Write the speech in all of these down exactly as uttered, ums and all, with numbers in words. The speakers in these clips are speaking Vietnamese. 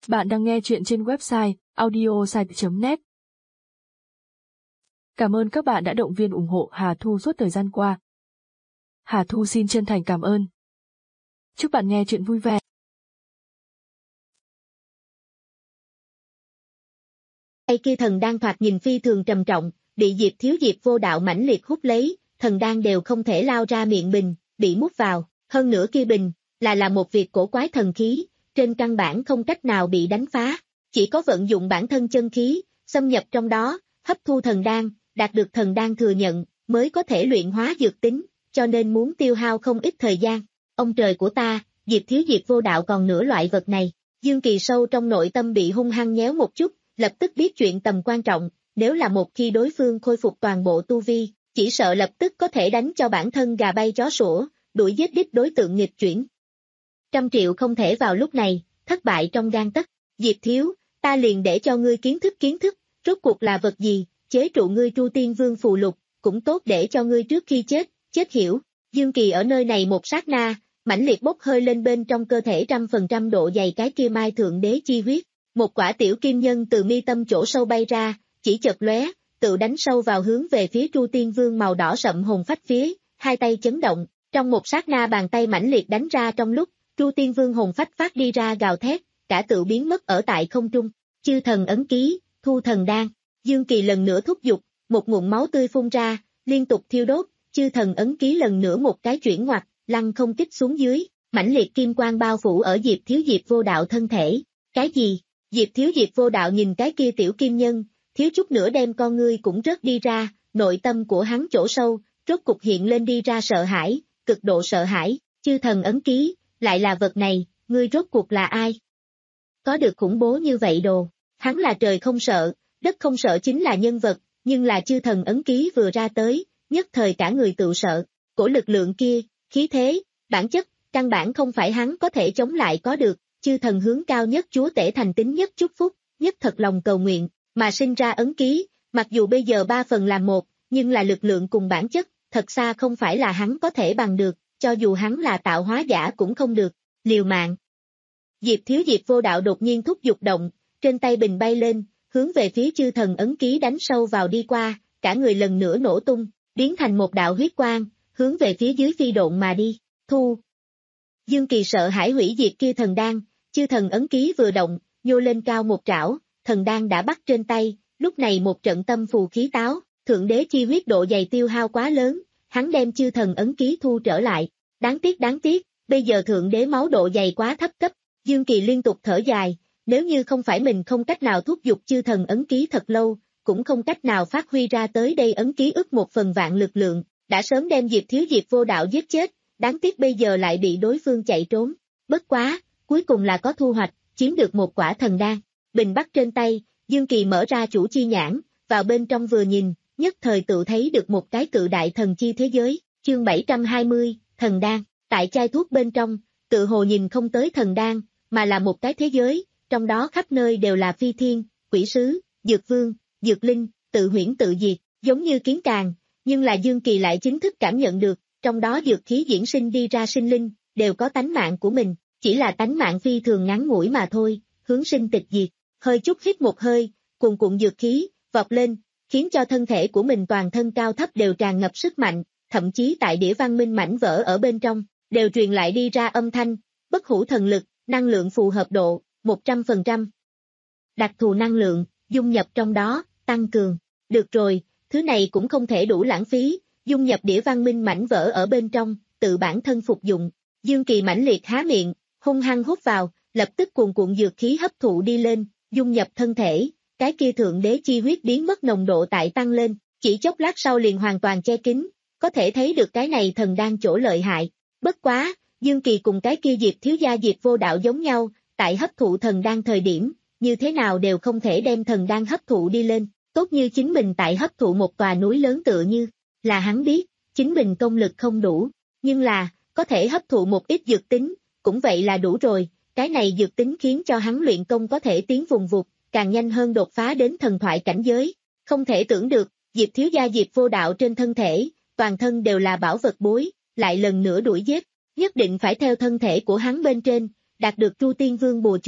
Bạn đang nghe chuyện trên website audiosite chấm net. Cảm ơn các bạn đã động viên ủng hộ Hà Thu suốt thời gian qua. Hà Thu xin chân thành cảm ơn. Chúc bạn nghe chuyện vui vẻ. Tay kia thần đan thoạt nhìn phi thường trầm trọng, bị Diệp Thiếu Diệp vô đạo mãnh liệt hút lấy, thần đan đều không thể lao ra miệng bình, bị mút vào, hơn nữa kia bình, là là một việc cổ quái thần khí, trên căn bản không cách nào bị đánh phá, chỉ có vận dụng bản thân chân khí, xâm nhập trong đó, hấp thu thần đan, đạt được thần đan thừa nhận, mới có thể luyện hóa dược tính, cho nên muốn tiêu hao không ít thời gian. Ông trời của ta, Diệp Thiếu Diệp vô đạo còn nửa loại vật này, Dương Kỳ sâu trong nội tâm bị hung hăng nhéo một chút, lập tức biết chuyện tầm quan trọng, nếu là một khi đối phương khôi phục toàn bộ tu vi, chỉ sợ lập tức có thể đánh cho bản thân gà bay chó sủa, đuổi giết đích đối tượng nghịch chuyển. Trăm triệu không thể vào lúc này, thất bại trong gang tấc. Diệp Thiếu, ta liền để cho ngươi kiến thức kiến thức, rốt cuộc là vật gì, chế trụ ngươi Tru Tiên Vương phù lục, cũng tốt để cho ngươi trước khi chết, chết hiểu. Dương Kỳ ở nơi này một sát na, mãnh liệt bốc hơi lên bên trong cơ thể trăm phần trăm độ dày cái kia mai thượng đế chi huyết. Một quả tiểu kim nhân từ mi tâm chỗ sâu bay ra, chỉ chợt lóe, tự đánh sâu vào hướng về phía Tru Tiên Vương màu đỏ sậm hồn phách phía, hai tay chấn động, trong một sát na bàn tay mãnh liệt đánh ra trong lúc, Tru Tiên Vương hồn phách phát đi ra gào thét, cả tự biến mất ở tại không trung. Chư thần ấn ký, thu thần đan, Dương Kỳ lần nữa thúc giục, một ngụm máu tươi phun ra, liên tục thiêu đốt, chư thần ấn ký lần nữa một cái chuyển ngoặt, lăng không kích xuống dưới, mãnh liệt kim quang bao phủ ở Diệp Thiếu Diệp vô đạo thân thể. Cái gì? Diệp Thiếu Diệp vô đạo nhìn cái kia tiểu kim nhân, thiếu chút nữa đem con ngươi cũng rớt đi ra, nội tâm của hắn chỗ sâu, rốt cục hiện lên đi ra sợ hãi, cực độ sợ hãi, chư thần ấn ký, lại là vật này, ngươi rốt cuộc là ai? Có được khủng bố như vậy đồ, hắn là trời không sợ, đất không sợ chính là nhân vật, nhưng là chư thần ấn ký vừa ra tới, nhất thời cả người tự sợ, cổ lực lượng kia, khí thế, bản chất, căn bản không phải hắn có thể chống lại có được. Chư thần hướng cao nhất chúa tể thành tín nhất chúc phúc, nhất thật lòng cầu nguyện, mà sinh ra ấn ký, mặc dù bây giờ ba phần làm một, nhưng là lực lượng cùng bản chất, thật xa không phải là hắn có thể bằng được, cho dù hắn là tạo hóa giả cũng không được, liều mạng. Diệp Thiếu Diệp vô đạo đột nhiên thúc giục động, trên tay bình bay lên, hướng về phía chư thần ấn ký đánh sâu vào đi qua, cả người lần nữa nổ tung, biến thành một đạo huyết quang, hướng về phía dưới phi độn mà đi, thu. Dương Kỳ sợ hãi hủy diệt kia thần đan, chư thần ấn ký vừa động, nhô lên cao một trảo, thần đan đã bắt trên tay, lúc này một trận tâm phù khí táo, thượng đế chi huyết độ dày tiêu hao quá lớn, hắn đem chư thần ấn ký thu trở lại, đáng tiếc đáng tiếc, bây giờ thượng đế máu độ dày quá thấp cấp, Dương Kỳ liên tục thở dài, nếu như không phải mình không cách nào thúc giục chư thần ấn ký thật lâu, cũng không cách nào phát huy ra tới đây ấn ký ức một phần vạn lực lượng, đã sớm đem Diệp Thiếu Diệp vô đạo giết chết. Đáng tiếc bây giờ lại bị đối phương chạy trốn, bất quá, cuối cùng là có thu hoạch, chiếm được một quả thần đan, bình bắt trên tay, Dương Kỳ mở ra chủ chi nhãn, vào bên trong vừa nhìn, nhất thời tự thấy được một cái cự đại thần chi thế giới, chương bảy trăm hai mươi, thần đan, tại chai thuốc bên trong, tự hồ nhìn không tới thần đan, mà là một cái thế giới, trong đó khắp nơi đều là phi thiên, quỷ sứ, dược vương, dược linh, tự huyễn tự diệt, giống như kiến càng, nhưng là Dương Kỳ lại chính thức cảm nhận được. Trong đó dược khí diễn sinh đi ra sinh linh, đều có tánh mạng của mình, chỉ là tánh mạng phi thường ngắn ngủi mà thôi, hướng sinh tịch diệt, hơi chút hít một hơi, cuồn cuộn dược khí, vọt lên, khiến cho thân thể của mình toàn thân cao thấp đều tràn ngập sức mạnh, thậm chí tại đĩa văn minh mảnh vỡ ở bên trong, đều truyền lại đi ra âm thanh, bất hủ thần lực, năng lượng phù hợp độ, một trăm phần trăm. Đặc thù năng lượng, dung nhập trong đó, tăng cường, được rồi, thứ này cũng không thể đủ lãng phí. Dung nhập đĩa văn minh mảnh vỡ ở bên trong, tự bản thân phục dụng, Dương Kỳ mãnh liệt há miệng, hung hăng hút vào, lập tức cuồn cuộn dược khí hấp thụ đi lên, dung nhập thân thể, cái kia thượng đế chi huyết biến mất nồng độ tại tăng lên, chỉ chốc lát sau liền hoàn toàn che kín, có thể thấy được cái này thần đan chỗ lợi hại. Bất quá, Dương Kỳ cùng cái kia Diệp Thiếu gia Diệp vô đạo giống nhau, tại hấp thụ thần đan thời điểm, như thế nào đều không thể đem thần đan hấp thụ đi lên, tốt như chính mình tại hấp thụ một tòa núi lớn tựa như. Là hắn biết, chính mình công lực không đủ, nhưng là, có thể hấp thụ một ít dược tính, cũng vậy là đủ rồi, cái này dược tính khiến cho hắn luyện công có thể tiến vùng vụt, càng nhanh hơn đột phá đến thần thoại cảnh giới. Không thể tưởng được, Diệp Thiếu gia Diệp vô đạo trên thân thể, toàn thân đều là bảo vật bối, lại lần nữa đuổi giết, nhất định phải theo thân thể của hắn bên trên, đạt được Tru Tiên Vương bùa chú,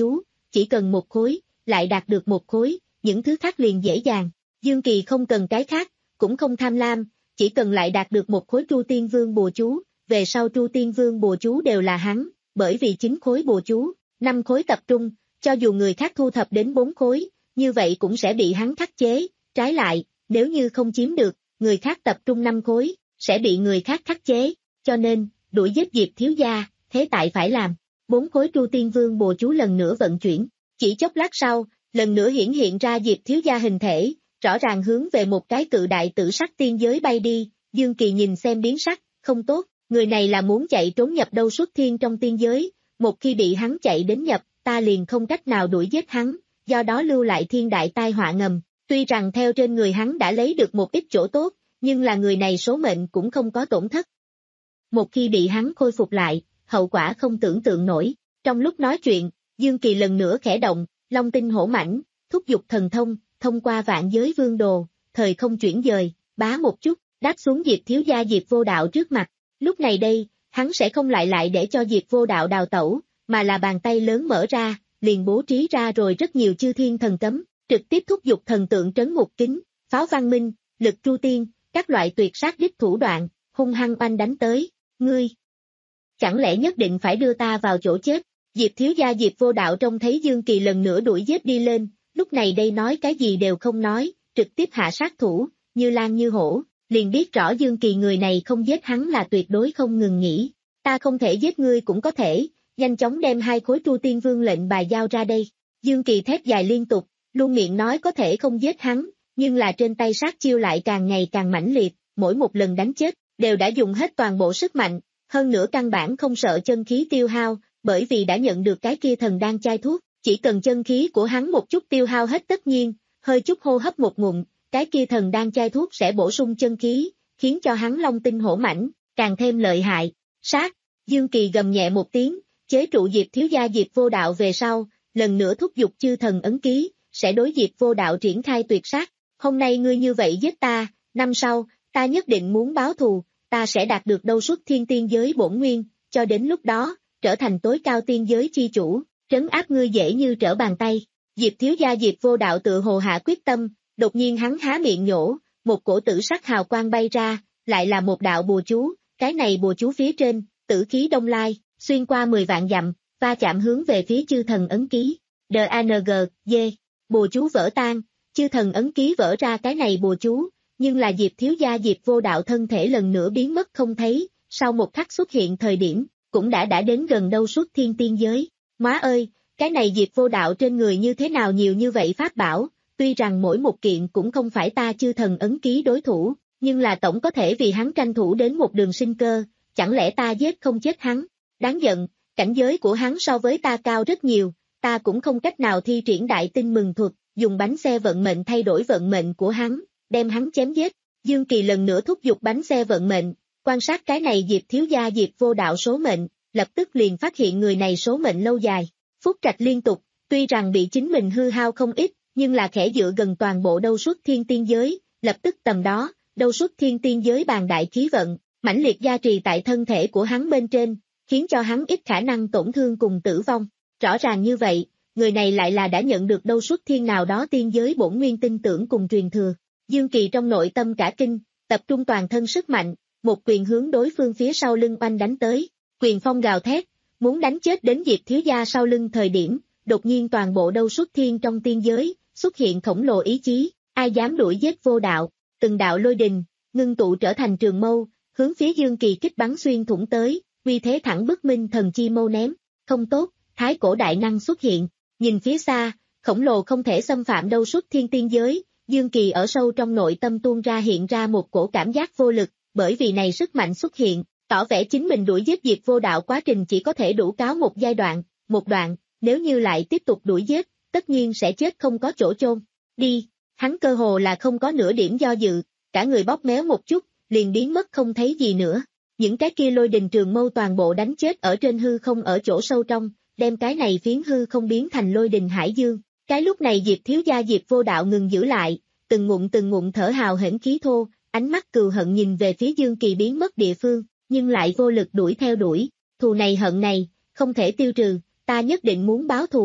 chỉ cần một khối, lại đạt được một khối, những thứ khác liền dễ dàng. Dương Kỳ không cần cái khác, cũng không tham lam, chỉ cần lại đạt được một khối Tru Tiên Vương bùa chú, về sau Tru Tiên Vương bùa chú đều là hắn, bởi vì chín khối bùa chú, năm khối tập trung, cho dù người khác thu thập đến bốn khối, như vậy cũng sẽ bị hắn khắc chế, trái lại, nếu như không chiếm được, người khác tập trung năm khối, sẽ bị người khác khắc chế, cho nên, đuổi giết Diệp thiếu gia, thế tại phải làm. Bốn khối Tru Tiên Vương bùa chú lần nữa vận chuyển, chỉ chốc lát sau, lần nữa hiển hiện ra Diệp thiếu gia hình thể, rõ ràng hướng về một cái cự đại tử sắc tiên giới bay đi. Dương Kỳ nhìn xem biến sắc, không tốt, người này là muốn chạy trốn nhập đâu xuất thiên trong tiên giới, một khi bị hắn chạy đến nhập, ta liền không cách nào đuổi giết hắn, do đó lưu lại thiên đại tai họa ngầm. Tuy rằng theo trên người hắn đã lấy được một ít chỗ tốt, nhưng là người này số mệnh cũng không có tổn thất. Một khi bị hắn khôi phục lại, hậu quả không tưởng tượng nổi. Trong lúc nói chuyện, Dương Kỳ lần nữa khẽ động, long tinh hổ mãnh, thúc giục thần thông, thông qua vạn giới vương đồ, thời không chuyển dời, bá một chút, đáp xuống Diệp thiếu gia Diệp Vô Đạo trước mặt. Lúc này đây, hắn sẽ không lại lại để cho Diệp Vô Đạo đào tẩu, mà là bàn tay lớn mở ra, liền bố trí ra rồi rất nhiều chư thiên thần cấm, trực tiếp thúc giục thần tượng trấn ngục kính, pháo văn minh, lực tru tiên, các loại tuyệt sát đích thủ đoạn, hung hăng oanh đánh tới. Ngươi, chẳng lẽ nhất định phải đưa ta vào chỗ chết? Diệp thiếu gia Diệp Vô Đạo trông thấy Dương Kỳ lần nữa đuổi giết đi lên, lúc này đây nói cái gì đều không nói, trực tiếp hạ sát thủ, như lan như hổ, liền biết rõ Dương Kỳ người này không giết hắn là tuyệt đối không ngừng nghỉ. Ta không thể giết ngươi cũng có thể, nhanh chóng đem hai khối Tru Tiên Vương lệnh bài giao ra đây. Dương Kỳ thét dài liên tục, luôn miệng nói có thể không giết hắn, nhưng là trên tay sát chiêu lại càng ngày càng mãnh liệt, mỗi một lần đánh chết, đều đã dùng hết toàn bộ sức mạnh, hơn nữa căn bản không sợ chân khí tiêu hao, bởi vì đã nhận được cái kia thần đan chai thuốc, chỉ cần chân khí của hắn một chút tiêu hao hết tất nhiên, hơi chút hô hấp một ngụm, cái kia thần đan chai thuốc sẽ bổ sung chân khí, khiến cho hắn long tinh hổ mãnh, càng thêm lợi hại. Sát, Dương Kỳ gầm nhẹ một tiếng, chế trụ Diệp thiếu gia Diệp Vô Đạo về sau, lần nữa thúc giục chư thần ấn ký, sẽ đối Diệp Vô Đạo triển khai tuyệt sát. Hôm nay ngươi như vậy giết ta, năm sau, ta nhất định muốn báo thù, ta sẽ đạt được đâu xuất thiên tiên giới bổn nguyên, cho đến lúc đó, trở thành tối cao tiên giới chi chủ, trấn áp ngươi dễ như trở bàn tay. Diệp thiếu gia Diệp Vô Đạo tự hồ hạ quyết tâm, đột nhiên hắn há miệng nhổ, một cổ tử sắc hào quang bay ra, lại là một đạo bùa chú, cái này bùa chú phía trên, tử khí đông lai, xuyên qua mười vạn dặm, va chạm hướng về phía chư thần ấn ký. đê a en giê, D, bùa chú vỡ tan, chư thần ấn ký vỡ ra cái này bùa chú, nhưng là Diệp thiếu gia Diệp Vô Đạo thân thể lần nữa biến mất không thấy, sau một khắc xuất hiện thời điểm, cũng đã đã đến gần đâu suốt thiên tiên giới. Má ơi, cái này Diệp Vô Đạo trên người như thế nào nhiều như vậy pháp bảo, tuy rằng mỗi một kiện cũng không phải ta chư thần ấn ký đối thủ, nhưng là tổng có thể vì hắn tranh thủ đến một đường sinh cơ, chẳng lẽ ta giết không chết hắn? Đáng giận, cảnh giới của hắn so với ta cao rất nhiều, ta cũng không cách nào thi triển đại tinh mừng thuật, dùng bánh xe vận mệnh thay đổi vận mệnh của hắn, đem hắn chém giết. Dương Kỳ lần nữa thúc giục bánh xe vận mệnh, quan sát cái này Diệp thiếu gia Diệp Vô Đạo số mệnh, lập tức liền phát hiện người này số mệnh lâu dài, phúc trạch liên tục, tuy rằng bị chính mình hư hao không ít, nhưng là khẽ dựa gần toàn bộ đâu suốt thiên tiên giới, lập tức tầm đó, đâu suốt thiên tiên giới bàn đại khí vận, mãnh liệt gia trì tại thân thể của hắn bên trên, khiến cho hắn ít khả năng tổn thương cùng tử vong. Rõ ràng như vậy, người này lại là đã nhận được đâu suốt thiên nào đó tiên giới bổn nguyên tin tưởng cùng truyền thừa. Dương Kỳ trong nội tâm cả kinh, tập trung toàn thân sức mạnh, một quyền hướng đối phương phía sau lưng oanh đánh tới, quyền phong gào thét, muốn đánh chết đến Diệp thiếu gia sau lưng thời điểm, đột nhiên toàn bộ đâu suốt thiên trong tiên giới, xuất hiện khổng lồ ý chí, ai dám đuổi giết Vô Đạo, từng đạo lôi đình, ngưng tụ trở thành trường mâu, hướng phía Dương Kỳ kích bắn xuyên thủng tới, uy thế thẳng bức minh thần chi mâu ném, không tốt, thái cổ đại năng xuất hiện, nhìn phía xa, khổng lồ không thể xâm phạm đâu suốt thiên tiên giới, Dương Kỳ ở sâu trong nội tâm tuôn ra hiện ra một cổ cảm giác vô lực, bởi vì này sức mạnh xuất hiện, tỏ vẻ chính mình đuổi giết Diệp Vô Đạo quá trình chỉ có thể đủ cáo một giai đoạn, một đoạn, nếu như lại tiếp tục đuổi giết, tất nhiên sẽ chết không có chỗ chôn. Đi, hắn cơ hồ là không có nửa điểm do dự, cả người bóp méo một chút, liền biến mất không thấy gì nữa. Những cái kia lôi đình trường mâu toàn bộ đánh chết ở trên hư không ở chỗ sâu trong, đem cái này phiến hư không biến thành lôi đình hải dương. Cái lúc này Diệp thiếu gia Diệp Vô Đạo ngừng giữ lại, từng ngụm từng ngụm thở hào hển khí thô, ánh mắt cừu hận nhìn về phía Dương Kỳ biến mất địa phương, nhưng lại vô lực đuổi theo đuổi. Thù này hận này, không thể tiêu trừ, ta nhất định muốn báo thù,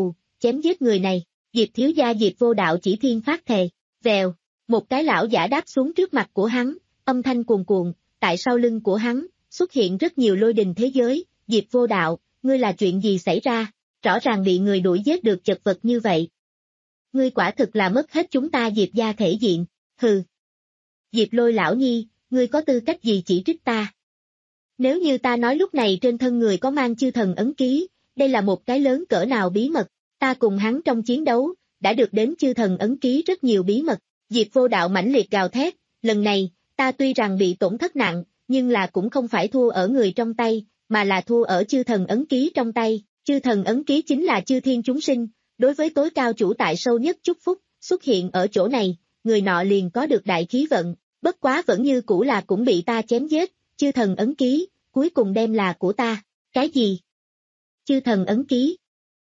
chém giết người này. Diệp thiếu gia Diệp Vô Đạo chỉ thiên phát thề. Vèo, một cái lão giả đáp xuống trước mặt của hắn, âm thanh cuồn cuộn, tại sau lưng của hắn, xuất hiện rất nhiều lôi đình thế giới. Diệp Vô Đạo, ngươi là chuyện gì xảy ra? Rõ ràng bị người đuổi giết được chật vật như vậy. Ngươi quả thực là mất hết chúng ta Diệp gia thể diện, hừ. Diệp Lôi lão nhi, ngươi có tư cách gì chỉ trích ta? Nếu như ta nói lúc này trên thân người có mang chư thần ấn ký, đây là một cái lớn cỡ nào bí mật, ta cùng hắn trong chiến đấu, đã được đến chư thần ấn ký rất nhiều bí mật. Diệp Vô Đạo mãnh liệt gào thét, lần này, ta tuy rằng bị tổn thất nặng, nhưng là cũng không phải thua ở người trong tay, mà là thua ở chư thần ấn ký trong tay. Chư thần ấn ký chính là chư thiên chúng sinh, đối với tối cao chủ tại sâu nhất chúc phúc, xuất hiện ở chỗ này, người nọ liền có được đại khí vận, bất quá vẫn như cũ là cũng bị ta chém giết. Chư thần ấn ký, cuối cùng đem là của ta. Cái gì? Chư thần ấn ký?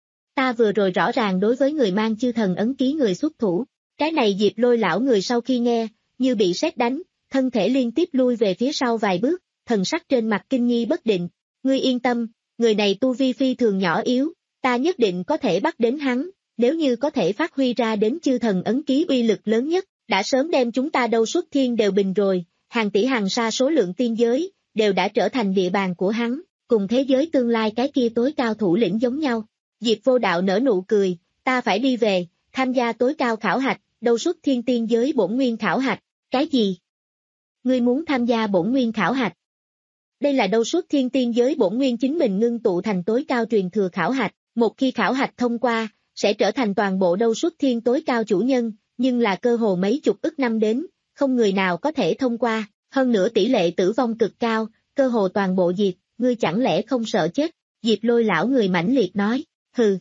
Ta vừa rồi rõ ràng đối với người mang chư thần ấn ký người xuất thủ. Cái này Diệp Lôi lão người sau khi nghe, như bị sét đánh, thân thể liên tiếp lui về phía sau vài bước, thần sắc trên mặt kinh nghi bất định. Ngươi yên tâm, người này tu vi phi thường nhỏ yếu, ta nhất định có thể bắt đến hắn, nếu như có thể phát huy ra đến chư thần ấn ký uy lực lớn nhất, đã sớm đem chúng ta đâu xuất thiên đều bình rồi, hàng tỷ hàng sa số lượng tiên giới, đều đã trở thành địa bàn của hắn, cùng thế giới tương lai cái kia tối cao thủ lĩnh giống nhau. Diệp Vô Đạo nở nụ cười, ta phải đi về, tham gia tối cao khảo hạch, đâu xuất thiên tiên giới bổn nguyên khảo hạch. Cái gì? Ngươi muốn tham gia bổn nguyên khảo hạch? Đây là đâu xuất thiên tiên giới bổn nguyên chính mình ngưng tụ thành tối cao truyền thừa khảo hạch, một khi khảo hạch thông qua, sẽ trở thành toàn bộ đâu xuất thiên tối cao chủ nhân, nhưng là cơ hồ mấy chục ức năm đến, không người nào có thể thông qua, hơn nữa tỷ lệ tử vong cực cao, cơ hồ toàn bộ diệt, ngươi chẳng lẽ không sợ chết? Diệp Lôi lão người mãnh liệt nói, hừ.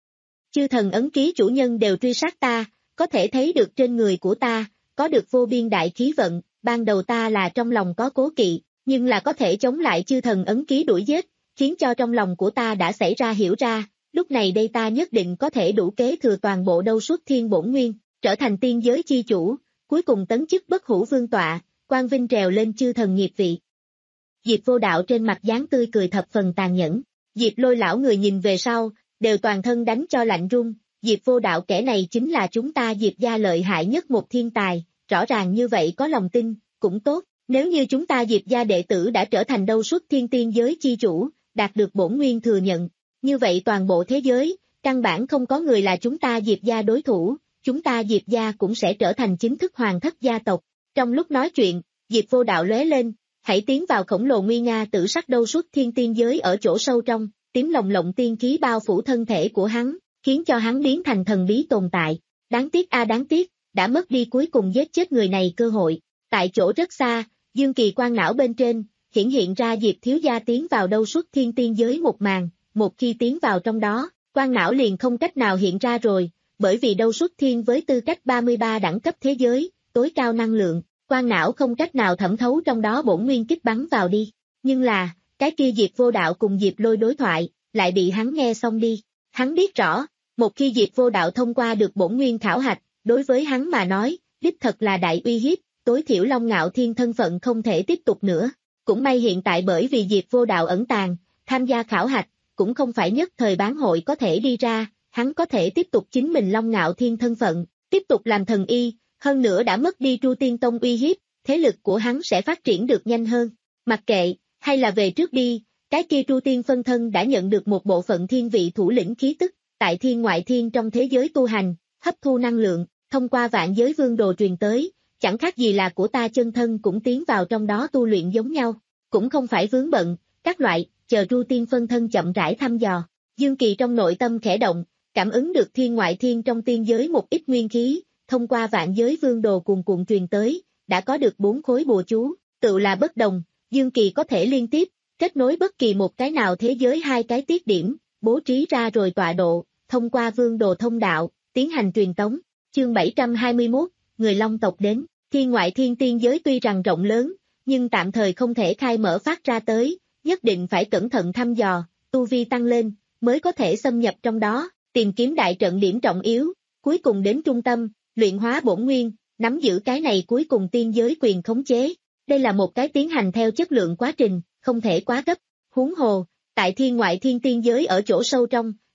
Chư thần ấn ký chủ nhân đều truy sát ta, có thể thấy được trên người của ta, có được vô biên đại khí vận, ban đầu ta là trong lòng có cố kỵ, nhưng là có thể chống lại chư thần ấn ký đuổi giết, khiến cho trong lòng của ta đã xảy ra hiểu ra, lúc này đây ta nhất định có thể đủ kế thừa toàn bộ đâu xuất thiên bổn nguyên, trở thành tiên giới chi chủ, cuối cùng tấn chức bất hủ vương tọa, quang vinh trèo lên chư thần nghiệp vị. Diệp Vô Đạo trên mặt dáng tươi cười thập phần tàn nhẫn, Diệp Lôi lão người nhìn về sau, đều toàn thân đánh cho lạnh run, Diệp Vô Đạo kẻ này chính là chúng ta Diệp gia lợi hại nhất một thiên tài, rõ ràng như vậy có lòng tin, cũng tốt, nếu như chúng ta Diệp gia đệ tử đã trở thành đâu xuất thiên tiên giới chi chủ, đạt được bổn nguyên thừa nhận, như vậy toàn bộ thế giới, căn bản không có người là chúng ta Diệp gia đối thủ, chúng ta Diệp gia cũng sẽ trở thành chính thức hoàng thất gia tộc. Trong lúc nói chuyện, Diệp Vô Đạo lóe lên, hãy tiến vào khổng lồ nguy nga tử sắc đâu xuất thiên tiên giới ở chỗ sâu trong, tím lồng lộng tiên khí bao phủ thân thể của hắn, khiến cho hắn biến thành thần bí tồn tại. Đáng tiếc a đáng tiếc, đã mất đi cuối cùng giết chết người này cơ hội. Tại chỗ rất xa, dương kỳ quan não bên trên, hiển hiện ra Diệp thiếu gia tiến vào đâu xuất thiên tiên giới một màn, một khi tiến vào trong đó, quan não liền không cách nào hiện ra rồi, bởi vì đâu xuất thiên với tư cách ba mươi ba đẳng cấp thế giới, tối cao năng lượng, quan não không cách nào thẩm thấu trong đó bổn nguyên kích bắn vào đi. Nhưng là, cái kia Diệp Vô Đạo cùng Diệp Lôi đối thoại, lại bị hắn nghe xong đi. Hắn biết rõ, một khi Diệp Vô Đạo thông qua được bổn nguyên khảo hạch, đối với hắn mà nói, đích thật là đại uy hiếp, tối thiểu Long Ngạo Thiên thân phận không thể tiếp tục nữa. Cũng may hiện tại bởi vì Diệp Vô Đạo ẩn tàng, tham gia khảo hạch, cũng không phải nhất thời bán hội có thể đi ra, hắn có thể tiếp tục chính mình Long Ngạo Thiên thân phận, tiếp tục làm thần y, hơn nữa đã mất đi Tru Tiên Tông uy hiếp, thế lực của hắn sẽ phát triển được nhanh hơn. Mặc kệ, hay là về trước đi, cái kia Tru Tiên phân thân đã nhận được một bộ phận thiên vị thủ lĩnh khí tức, tại thiên ngoại thiên trong thế giới tu hành, hấp thu năng lượng, thông qua vạn giới vương đồ truyền tới, chẳng khác gì là của ta chân thân cũng tiến vào trong đó tu luyện giống nhau, cũng không phải vướng bận, các loại, chờ Tru Tiên phân thân chậm rãi thăm dò. Dương Kỳ trong nội tâm khẽ động, cảm ứng được thiên ngoại thiên trong tiên giới một ít nguyên khí, thông qua vạn giới vương đồ cuồn cuộn truyền tới, đã có được bốn khối bùa chú, tự là bất đồng, Dương Kỳ có thể liên tiếp, kết nối bất kỳ một cái nào thế giới hai cái tiết điểm, bố trí ra rồi tọa độ, thông qua vương đồ thông đạo, tiến hành truyền tống. Chương bảy trăm hai mươi mốt, người Long tộc đến, thiên ngoại thiên tiên giới tuy rằng rộng lớn, nhưng tạm thời không thể khai mở phát ra tới, nhất định phải cẩn thận thăm dò, tu vi tăng lên, mới có thể xâm nhập trong đó, tìm kiếm đại trận điểm trọng yếu, cuối cùng đến trung tâm, luyện hóa bổn nguyên, nắm giữ cái này cuối cùng tiên giới quyền khống chế. Đây là một cái tiến hành theo chất lượng quá trình, không thể quá gấp. Huống hồ, tại thiên ngoại thiên tiên giới ở chỗ sâu trong,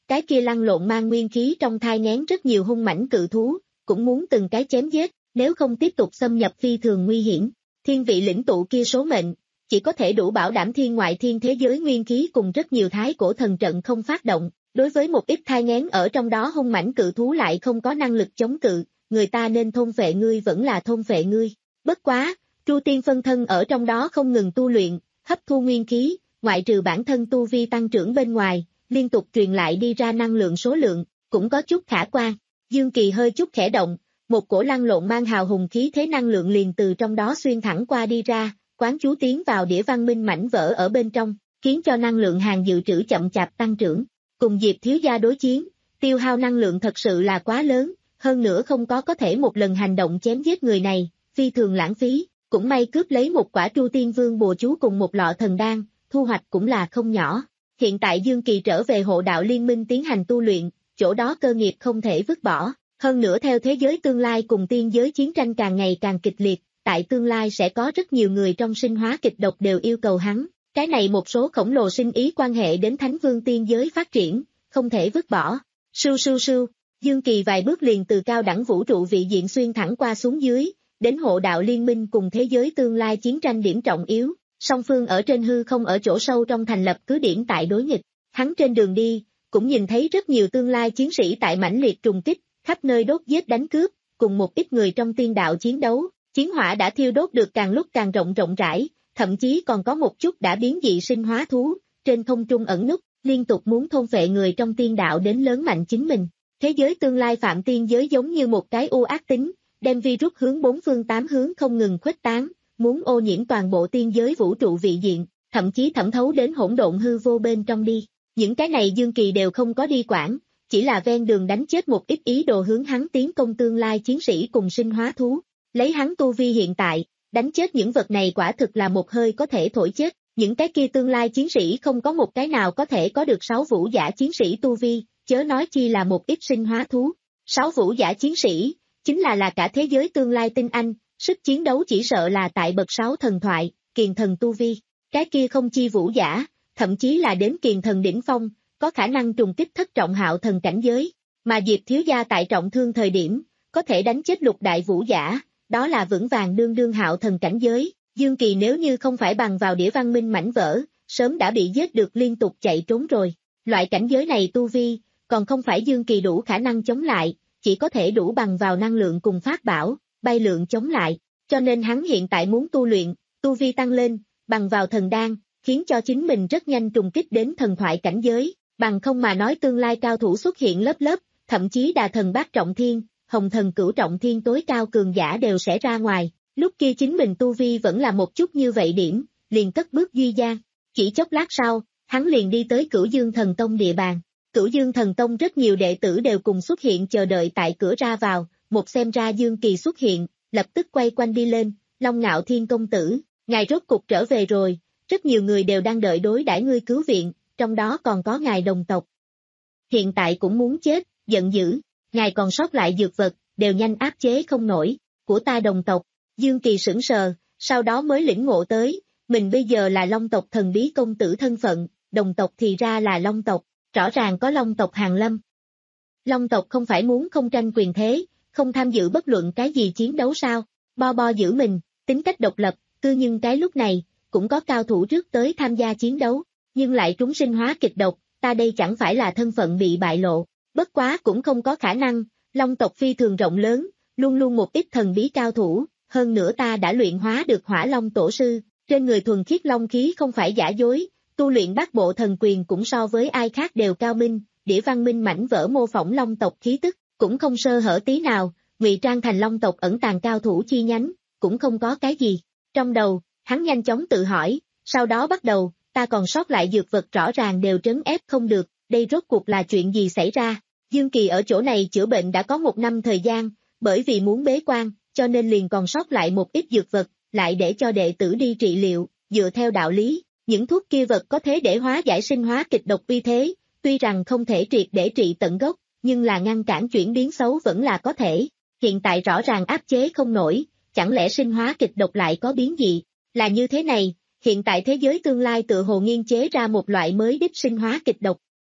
cái kia lăn lộn mang nguyên khí trong thai nghén rất nhiều hung mãnh cự thú, cũng muốn từng cái chém giết, nếu không tiếp tục xâm nhập phi thường nguy hiểm. Thiên vị lĩnh tụ kia số mệnh, chỉ có thể đủ bảo đảm thiên ngoại thiên thế giới nguyên khí cùng rất nhiều thái cổ thần trận không phát động, đối với một ít thai nghén ở trong đó hung mãnh cự thú lại không có năng lực chống cự, người ta nên thôn phệ ngươi vẫn là thôn phệ ngươi. Bất quá, Tru Tiên phân thân ở trong đó không ngừng tu luyện, hấp thu nguyên khí, ngoại trừ bản thân tu vi tăng trưởng bên ngoài, liên tục truyền lại đi ra năng lượng số lượng, cũng có chút khả quan. Dương Kỳ hơi chút khẽ động, một cổ lăn lộn mang hào hùng khí thế năng lượng liền từ trong đó xuyên thẳng qua đi ra, quán chú tiến vào đĩa văn minh mảnh vỡ ở bên trong, khiến cho năng lượng hàng dự trữ chậm chạp tăng trưởng. Cùng Diệp thiếu gia đối chiến, tiêu hao năng lượng thật sự là quá lớn, hơn nữa không có có thể một lần hành động chém giết người này, phi thường lãng phí, cũng may cướp lấy một quả Tru Tiên Vương bùa chú cùng một lọ thần đan, thu hoạch cũng là không nhỏ. Hiện tại Dương Kỳ trở về hộ đạo liên minh tiến hành tu luyện, chỗ đó cơ nghiệp không thể vứt bỏ, hơn nữa theo thế giới tương lai cùng tiên giới chiến tranh càng ngày càng kịch liệt, tại tương lai sẽ có rất nhiều người trong sinh hóa kịch độc đều yêu cầu hắn, cái này một số khổng lồ sinh ý quan hệ đến Thánh Vương tiên giới phát triển, không thể vứt bỏ. Sưu sưu sưu, Dương Kỳ vài bước liền từ cao đẳng vũ trụ vị diện xuyên thẳng qua xuống dưới, đến hộ đạo liên minh cùng thế giới tương lai chiến tranh điểm trọng yếu, song phương ở trên hư không ở chỗ sâu trong thành lập cứ điểm tại đối nghịch. Hắn trên đường đi, cũng nhìn thấy rất nhiều tương lai chiến sĩ tại mãnh liệt trùng kích, khắp nơi đốt giết đánh cướp, cùng một ít người trong tiên đạo chiến đấu, chiến hỏa đã thiêu đốt được càng lúc càng rộng rộng rãi, thậm chí còn có một chút đã biến dị sinh hóa thú, trên không trung ẩn núp, liên tục muốn thôn phệ người trong tiên đạo đến lớn mạnh chính mình. Thế giới tương lai phạm tiên giới giống như một cái u ác tính, đem virus hướng bốn phương tám hướng không ngừng khuếch tán, muốn ô nhiễm toàn bộ tiên giới vũ trụ vị diện, thậm chí thẩm thấu đến hỗn độn hư vô bên trong đi. Những cái này Dương Kỳ đều không có đi quản, chỉ là ven đường đánh chết một ít ý đồ hướng hắn tiến công tương lai chiến sĩ cùng sinh hóa thú. Lấy hắn tu vi hiện tại, đánh chết những vật này quả thực là một hơi có thể thổi chết, những cái kia tương lai chiến sĩ không có một cái nào có thể có được sáu vũ giả chiến sĩ tu vi, chớ nói chi là một ít sinh hóa thú. Sáu vũ giả chiến sĩ, chính là là cả thế giới tương lai tinh anh, sức chiến đấu chỉ sợ là tại bậc sáu thần thoại, kiền thần tu vi, cái kia không chi vũ giả, thậm chí là đến kiền thần đỉnh phong, có khả năng trùng kích thất trọng hạo thần cảnh giới, mà Diệp thiếu gia tại trọng thương thời điểm, có thể đánh chết lục đại vũ giả, đó là vững vàng đương đương hạo thần cảnh giới. Dương Kỳ nếu như không phải bằng vào đĩa văn minh mảnh vỡ, sớm đã bị giết được liên tục chạy trốn rồi. Loại cảnh giới này tu vi, còn không phải Dương Kỳ đủ khả năng chống lại, chỉ có thể đủ bằng vào năng lượng cùng pháp bảo, bay lượng chống lại. Cho nên hắn hiện tại muốn tu luyện, tu vi tăng lên, bằng vào thần đan, khiến cho chính mình rất nhanh trùng kích đến thần thoại cảnh giới, bằng không mà nói tương lai cao thủ xuất hiện lớp lớp, thậm chí đà thần bát trọng thiên, hồng thần cửu trọng thiên tối cao cường giả đều sẽ ra ngoài. Lúc kia chính mình tu vi vẫn là một chút như vậy điểm, liền cất bước duy gian. Chỉ chốc lát sau, hắn liền đi tới Cửu Dương Thần Tông địa bàn. Cửu Dương Thần Tông rất nhiều đệ tử đều cùng xuất hiện chờ đợi tại cửa ra vào, một xem ra Dương Kỳ xuất hiện, lập tức quay quanh đi lên, Long Ngạo Thiên công tử, ngài rốt cục trở về rồi, rất nhiều người đều đang đợi đối đãi ngươi cứu viện, trong đó còn có ngài đồng tộc. Hiện tại cũng muốn chết, giận dữ, ngài còn sót lại dược vật, đều nhanh áp chế không nổi, của ta đồng tộc. Dương Kỳ sững sờ, sau đó mới lĩnh ngộ tới, mình bây giờ là Long tộc thần bí công tử thân phận, đồng tộc thì ra là Long tộc, rõ ràng có Long tộc hàng lâm. Long tộc không phải muốn không tranh quyền thế, không tham dự bất luận cái gì chiến đấu sao, bo bo giữ mình, tính cách độc lập, cư nhưng cái lúc này, cũng có cao thủ trước tới tham gia chiến đấu, nhưng lại trúng sinh hóa kịch độc, ta đây chẳng phải là thân phận bị bại lộ, bất quá cũng không có khả năng, Long tộc phi thường rộng lớn, luôn luôn một ít thần bí cao thủ. Hơn nữa ta đã luyện hóa được Hỏa Long tổ sư, trên người thuần khiết long khí không phải giả dối, tu luyện bát bộ thần quyền cũng so với ai khác đều cao minh, đĩa văn minh mảnh vỡ mô phỏng long tộc khí tức, cũng không sơ hở tí nào, ngụy trang thành long tộc ẩn tàng cao thủ chi nhánh, cũng không có cái gì. Trong đầu, hắn nhanh chóng tự hỏi, sau đó bắt đầu, ta còn sót lại dược vật rõ ràng đều trấn ép không được, đây rốt cuộc là chuyện gì xảy ra? Dương Kỳ ở chỗ này chữa bệnh đã có một năm thời gian, bởi vì muốn bế quan, cho nên liền còn sót lại một ít dược vật, lại để cho đệ tử đi trị liệu, dựa theo đạo lý, những thuốc kia vật có thể để hóa giải sinh hóa kịch độc uy thế, tuy rằng không thể triệt để trị tận gốc, nhưng là ngăn cản chuyển biến xấu vẫn là có thể, hiện tại rõ ràng áp chế không nổi, chẳng lẽ sinh hóa kịch độc lại có biến dị, là như thế này, hiện tại thế giới tương lai tự hồ nghiên chế ra một loại mới đích sinh hóa kịch độc.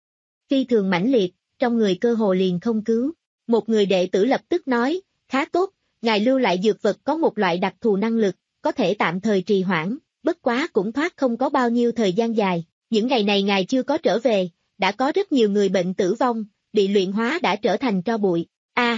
phi thường mãnh liệt, trong người cơ hồ liền không cứu. Một người đệ tử lập tức nói, khá tốt, ngài lưu lại dược vật có một loại đặc thù năng lực, có thể tạm thời trì hoãn, bất quá cũng thoát không có bao nhiêu thời gian dài. Những ngày này ngài chưa có trở về, đã có rất nhiều người bệnh tử vong, bị luyện hóa đã trở thành tro bụi. A, à,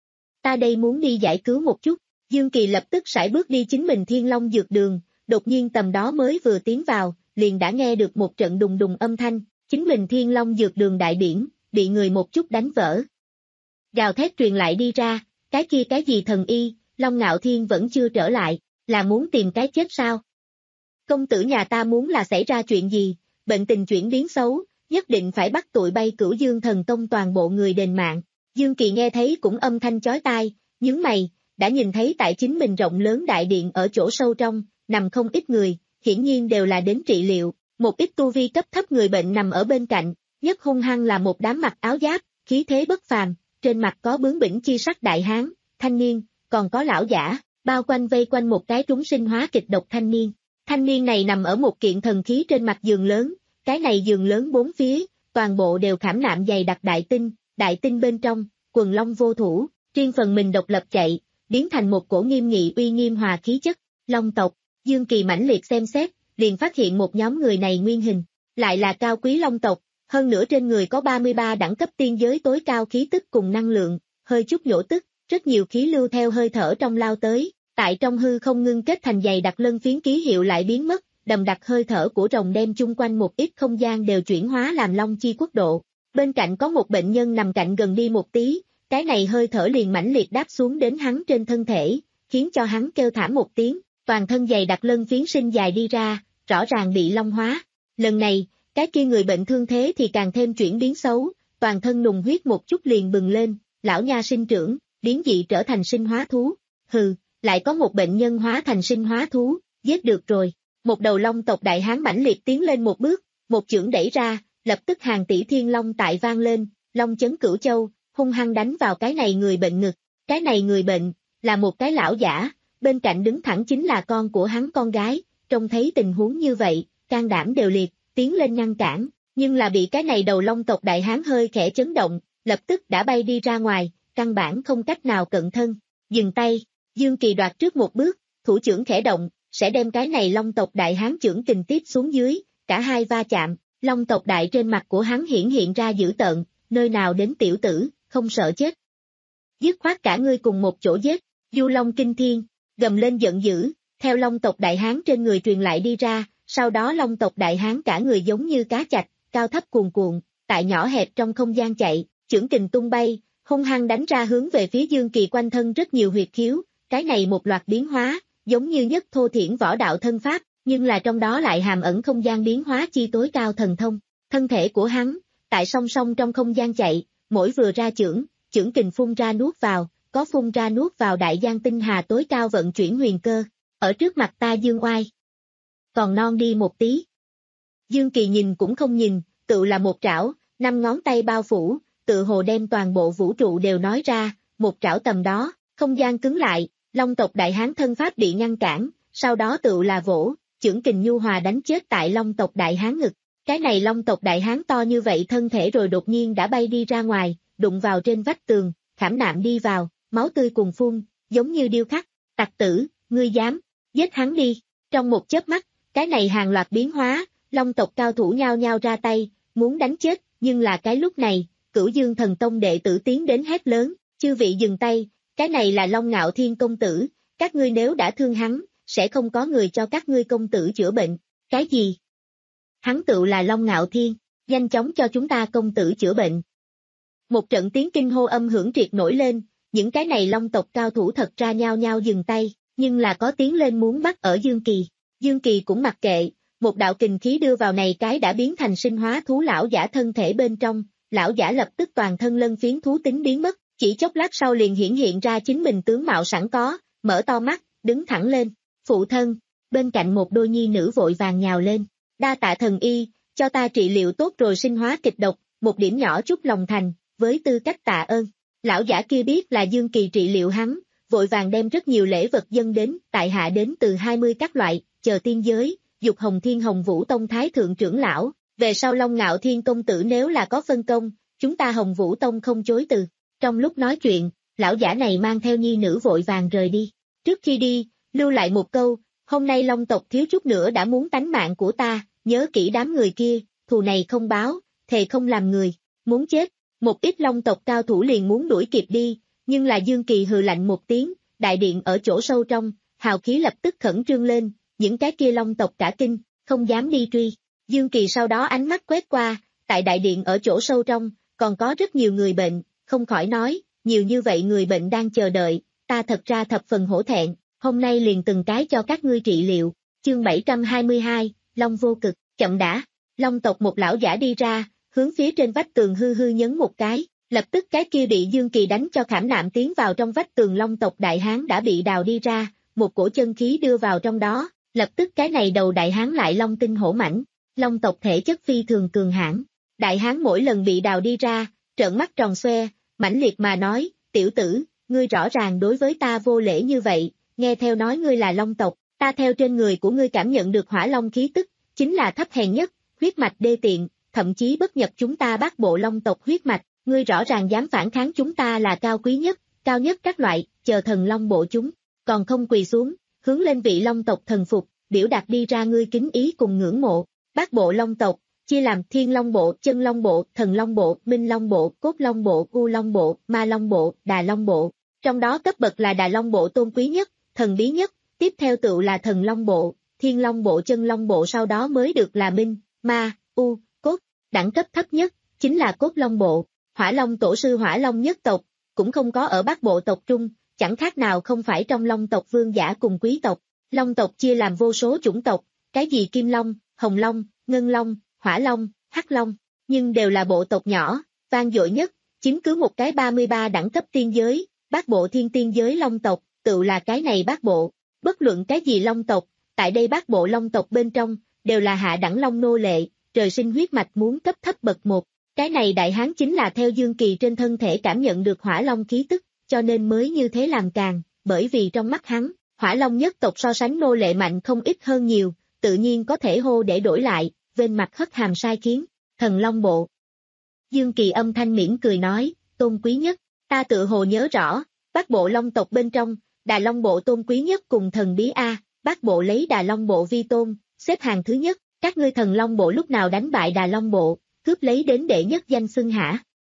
ta đây muốn đi giải cứu một chút. Dương Kỳ lập tức sải bước đi chính mình Thiên Long dược đường, đột nhiên tầm đó mới vừa tiến vào, liền đã nghe được một trận đùng đùng âm thanh, chính mình Thiên Long dược đường đại điển, bị người một chút đánh vỡ. Gào thét truyền lại đi ra, cái kia cái gì thần y, Long Ngạo Thiên vẫn chưa trở lại, là muốn tìm cái chết sao? Công tử nhà ta muốn là xảy ra chuyện gì, bệnh tình chuyển biến xấu, nhất định phải bắt tụi bay Cửu Dương Thần Tông toàn bộ người đền mạng. Dương Kỳ nghe thấy cũng âm thanh chói tai, nhướng mày, đã nhìn thấy tại chính mình rộng lớn đại điện ở chỗ sâu trong, nằm không ít người, hiển nhiên đều là đến trị liệu, một ít tu vi cấp thấp người bệnh nằm ở bên cạnh, nhất hung hăng là một đám mặc áo giáp, khí thế bất phàm, trên mặt có bướng bỉnh chi sắc đại hán, thanh niên, còn có lão giả, bao quanh vây quanh một cái trúng sinh hóa kịch độc thanh niên. Thanh niên này nằm ở một kiện thần khí trên mặt giường lớn, cái này giường lớn bốn phía, toàn bộ đều khảm nạm dày đặc đại tinh, đại tinh bên trong, quần long vô thủ, riêng phần mình độc lập chạy, biến thành một cổ nghiêm nghị uy nghiêm hòa khí chất, Long tộc. Dương Kỳ mãnh liệt xem xét, liền phát hiện một nhóm người này nguyên hình, lại là cao quý Long tộc, hơn nữa trên người có ba mươi ba đẳng cấp tiên giới tối cao khí tức cùng năng lượng, hơi chút nhổ tức, rất nhiều khí lưu theo hơi thở trong lao tới, tại trong hư không ngưng kết thành dày đặc lân phiến ký hiệu lại biến mất, đầm đặc hơi thở của rồng đem chung quanh một ít không gian đều chuyển hóa làm Long chi quốc độ. Bên cạnh có một bệnh nhân nằm cạnh gần đi một tí, cái này hơi thở liền mãnh liệt đáp xuống đến hắn trên thân thể, khiến cho hắn kêu thảm một tiếng, toàn thân dày đặc lân phiến sinh dài đi ra, rõ ràng bị long hóa. Lần này, cái kia người bệnh thương thế thì càng thêm chuyển biến xấu, toàn thân nùng huyết một chút liền bừng lên, lão nha sinh trưởng, biến dị trở thành sinh hóa thú. Hừ, lại có một bệnh nhân hóa thành sinh hóa thú, giết được rồi. Một đầu Long tộc đại hán mãnh liệt tiến lên một bước, một chưởng đẩy ra, lập tức hàng tỷ thiên long tại vang lên, long chấn cửu châu, hung hăng đánh vào cái này người bệnh ngực. Cái này người bệnh, là một cái lão giả, bên cạnh đứng thẳng chính là con của hắn con gái, trông thấy tình huống như vậy, can đảm đều liệt, tiến lên ngăn cản, nhưng là bị cái này đầu Long tộc đại hán hơi khẽ chấn động, lập tức đã bay đi ra ngoài, căn bản không cách nào cận thân. Dừng tay, Dương Kỳ đoạt trước một bước, thủ chưởng khẽ động, sẽ đem cái này Long tộc đại hán chưởng kình tiếp xuống dưới, cả hai va chạm, Long tộc đại trên mặt của hắn hiển hiện ra dữ tợn, nơi nào đến tiểu tử, không sợ chết. Dứt khoát cả ngươi cùng một chỗ giết, Du Long kinh thiên, gầm lên giận dữ, theo Long tộc đại hán trên người truyền lại đi ra, sau đó Long tộc đại hán cả người giống như cá chạch, cao thấp cuồn cuộn, tại nhỏ hẹp trong không gian chạy, chưởng kình tung bay, hung hăng đánh ra hướng về phía Dương Kỳ quanh thân rất nhiều huyệt khiếu, cái này một loạt biến hóa, giống như nhất thô thiển võ đạo thân pháp, nhưng là trong đó lại hàm ẩn không gian biến hóa chi tối cao thần thông. Thân thể của hắn, tại song song trong không gian chạy, mỗi vừa ra chưởng, chưởng kình phun ra nuốt vào, có phun ra nuốt vào đại giang tinh hà tối cao vận chuyển huyền cơ, ở trước mặt ta Dương oai. Còn non đi một tí. Dương Kỳ nhìn cũng không nhìn, tự là một trảo, năm ngón tay bao phủ, tự hồ đem toàn bộ vũ trụ đều nói ra, một trảo tầm đó, không gian cứng lại, Long tộc đại hán thân pháp bị ngăn cản, sau đó tự là vỗ, chưởng kình nhu hòa đánh chết tại Long tộc đại hán ngực. Cái này Long tộc đại hán to như vậy thân thể rồi đột nhiên đã bay đi ra ngoài, đụng vào trên vách tường, khảm nạm đi vào, máu tươi cùng phun, giống như điêu khắc. Tặc tử, ngươi dám, giết hắn đi. Trong một chớp mắt, cái này hàng loạt biến hóa, Long tộc cao thủ nhao nhao ra tay, muốn đánh chết, nhưng là cái lúc này, Cửu Dương Thần Tông đệ tử tiến đến hét lớn, chư vị dừng tay, cái này là Long Ngạo Thiên công tử, các ngươi nếu đã thương hắn, sẽ không có người cho các ngươi công tử chữa bệnh. Cái gì? Hắn tự là Long Ngạo Thiên, nhanh chóng cho chúng ta công tử chữa bệnh. Một trận tiếng kinh hô âm hưởng triệt nổi lên, những cái này Long tộc cao thủ thật ra nhao nhao dừng tay, nhưng là có tiếng lên muốn bắt ở Dương Kỳ. Dương Kỳ cũng mặc kệ, một đạo kình khí đưa vào này cái đã biến thành sinh hóa thú lão giả thân thể bên trong, lão giả lập tức toàn thân lân phiến thú tính biến mất, chỉ chốc lát sau liền hiển hiện ra chính mình tướng mạo sẵn có, mở to mắt, đứng thẳng lên. Phụ thân, bên cạnh một đôi nhi nữ vội vàng nhào lên, đa tạ thần y, cho ta trị liệu tốt rồi sinh hóa kịch độc, một điểm nhỏ chút lòng thành, với tư cách tạ ơn. Lão giả kia biết là Dương Kỳ trị liệu hắn, vội vàng đem rất nhiều lễ vật dâng đến, tại hạ đến từ hai mươi các loại, chờ tiên giới, Dục Hồng Thiên Hồng Vũ Tông Thái Thượng trưởng lão, về sau Long Ngạo Thiên công tử nếu là có phân công, chúng ta Hồng Vũ Tông không chối từ. Trong lúc nói chuyện, lão giả này mang theo nhi nữ vội vàng rời đi. Trước khi đi, lưu lại một câu, hôm nay Long tộc thiếu chút nữa đã muốn tánh mạng của ta, nhớ kỹ đám người kia, thù này không báo, thề không làm người, muốn chết. Một ít Long tộc cao thủ liền muốn đuổi kịp đi, nhưng là Dương Kỳ hừ lạnh một tiếng, đại điện ở chỗ sâu trong, hào khí lập tức khẩn trương lên, những cái kia Long tộc cả kinh, không dám đi truy. Dương Kỳ sau đó ánh mắt quét qua, tại đại điện ở chỗ sâu trong, còn có rất nhiều người bệnh, không khỏi nói, nhiều như vậy người bệnh đang chờ đợi, ta thật ra thập phần hổ thẹn, hôm nay liền từng cái cho các ngươi trị liệu. Chương bảy trăm hai mươi hai, Long vô cực, chậm đã, Long tộc một lão giả đi ra, hướng phía trên vách tường hư hư nhấn một cái, lập tức cái kia bị Dương Kỳ đánh cho khảm nạm tiến vào trong vách tường Long tộc đại hán đã bị đào đi ra, một cổ chân khí đưa vào trong đó, lập tức cái này đầu đại hán lại long tinh hổ mãnh, Long tộc thể chất phi thường cường hãn. Đại hán mỗi lần bị đào đi ra, trợn mắt tròn xoe, mãnh liệt mà nói, tiểu tử, ngươi rõ ràng đối với ta vô lễ như vậy, nghe theo nói ngươi là Long tộc, ta theo trên người của ngươi cảm nhận được hỏa long khí tức, chính là thấp hèn nhất, huyết mạch đê tiện, thậm chí bất nhập chúng ta Bát Bộ Long tộc huyết mạch, ngươi rõ ràng dám phản kháng chúng ta là cao quý nhất, cao nhất các loại, chờ thần Long bộ chúng, còn không quỳ xuống, hướng lên vị Long tộc thần phục, biểu đạt đi ra ngươi kính ý cùng ngưỡng mộ. Bát Bộ Long tộc chia làm Thiên Long bộ, Chân Long bộ, Thần Long bộ, Minh Long bộ, Cốt Long bộ, U Long bộ, Ma Long bộ, Đà Long bộ. Trong đó cấp bậc là Đà Long bộ tôn quý nhất, thần bí nhất, tiếp theo tựu là Thần Long bộ, Thiên Long bộ, Chân Long bộ, sau đó mới được là Minh, Ma, U, Cốt. Đẳng cấp thấp nhất chính là Cốt Long bộ. Hỏa Long tổ sư Hỏa Long nhất tộc cũng không có ở Bát Bộ tộc trung, chẳng khác nào không phải trong Long tộc vương giả cùng quý tộc. Long tộc chia làm vô số chủng tộc, cái gì Kim Long, Hồng Long, Ngân Long, Hỏa Long, Hắc Long, nhưng đều là bộ tộc nhỏ, vang dội nhất, chiếm cứ một cái ba mươi ba đẳng cấp tiên giới, Bát Bộ thiên tiên giới Long tộc, tự là cái này Bát Bộ. Bất luận cái gì Long tộc, tại đây Bát Bộ Long tộc bên trong, đều là hạ đẳng Long nô lệ, trời sinh huyết mạch muốn cấp thấp bậc một. Cái này đại hán chính là theo Dương Kỳ trên thân thể cảm nhận được hỏa long khí tức, cho nên mới như thế làm càng, bởi vì trong mắt hắn, hỏa long nhất tộc so sánh nô lệ mạnh không ít hơn nhiều, tự nhiên có thể hô để đổi lại, bên mặt hất hàm sai khiến, thần Long bộ. Dương Kỳ âm thanh mỉm cười nói, tôn quý nhất, ta tự hồ nhớ rõ, Bát Bộ Long tộc bên trong, Đà Long bộ tôn quý nhất cùng thần bí A, Bát Bộ lấy Đà Long bộ vi tôn, xếp hàng thứ nhất, các ngươi thần Long bộ lúc nào đánh bại Đà Long bộ, cướp lấy đến đệ nhất danh xưng hả?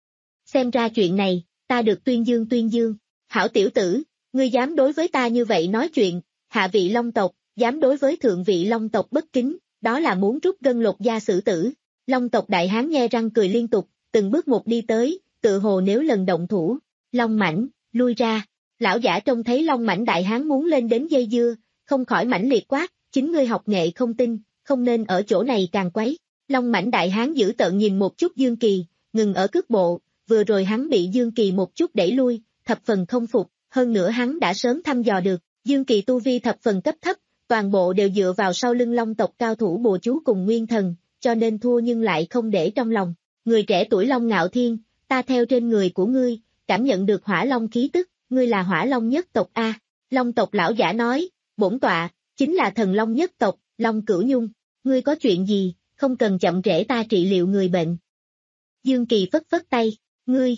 Xem ra chuyện này, ta được tuyên dương tuyên dương, hảo tiểu tử, ngươi dám đối với ta như vậy nói chuyện, hạ vị Long tộc, dám đối với thượng vị Long tộc bất kính, đó là muốn rút gân lột da xử tử. Long tộc đại hán nhe răng cười liên tục, từng bước một đi tới, tự hồ nếu lần động thủ, Long mãnh, lui ra, lão giả trông thấy Long mãnh đại hán muốn lên đến dây dưa, không khỏi mãnh liệt quát, chính ngươi học nghệ không tin, không nên ở chỗ này càng quấy. Long mãnh đại hán giữ tợn nhìn một chút Dương Kỳ, ngừng ở cước bộ, vừa rồi hắn bị Dương Kỳ một chút đẩy lui, thập phần không phục, hơn nữa hắn đã sớm thăm dò được, Dương Kỳ tu vi thập phần cấp thấp, toàn bộ đều dựa vào sau lưng Long tộc cao thủ bùa chú cùng nguyên thần, cho nên thua nhưng lại không để trong lòng. Người trẻ tuổi Long Ngạo Thiên, ta theo trên người của ngươi, cảm nhận được hỏa long khí tức, ngươi là hỏa long nhất tộc A. Long tộc lão giả nói, bổn tọa, chính là thần long nhất tộc, Long Cửu Nhung, ngươi có chuyện gì, không cần chậm trễ ta trị liệu người bệnh. Dương Kỳ phất phất tay, ngươi.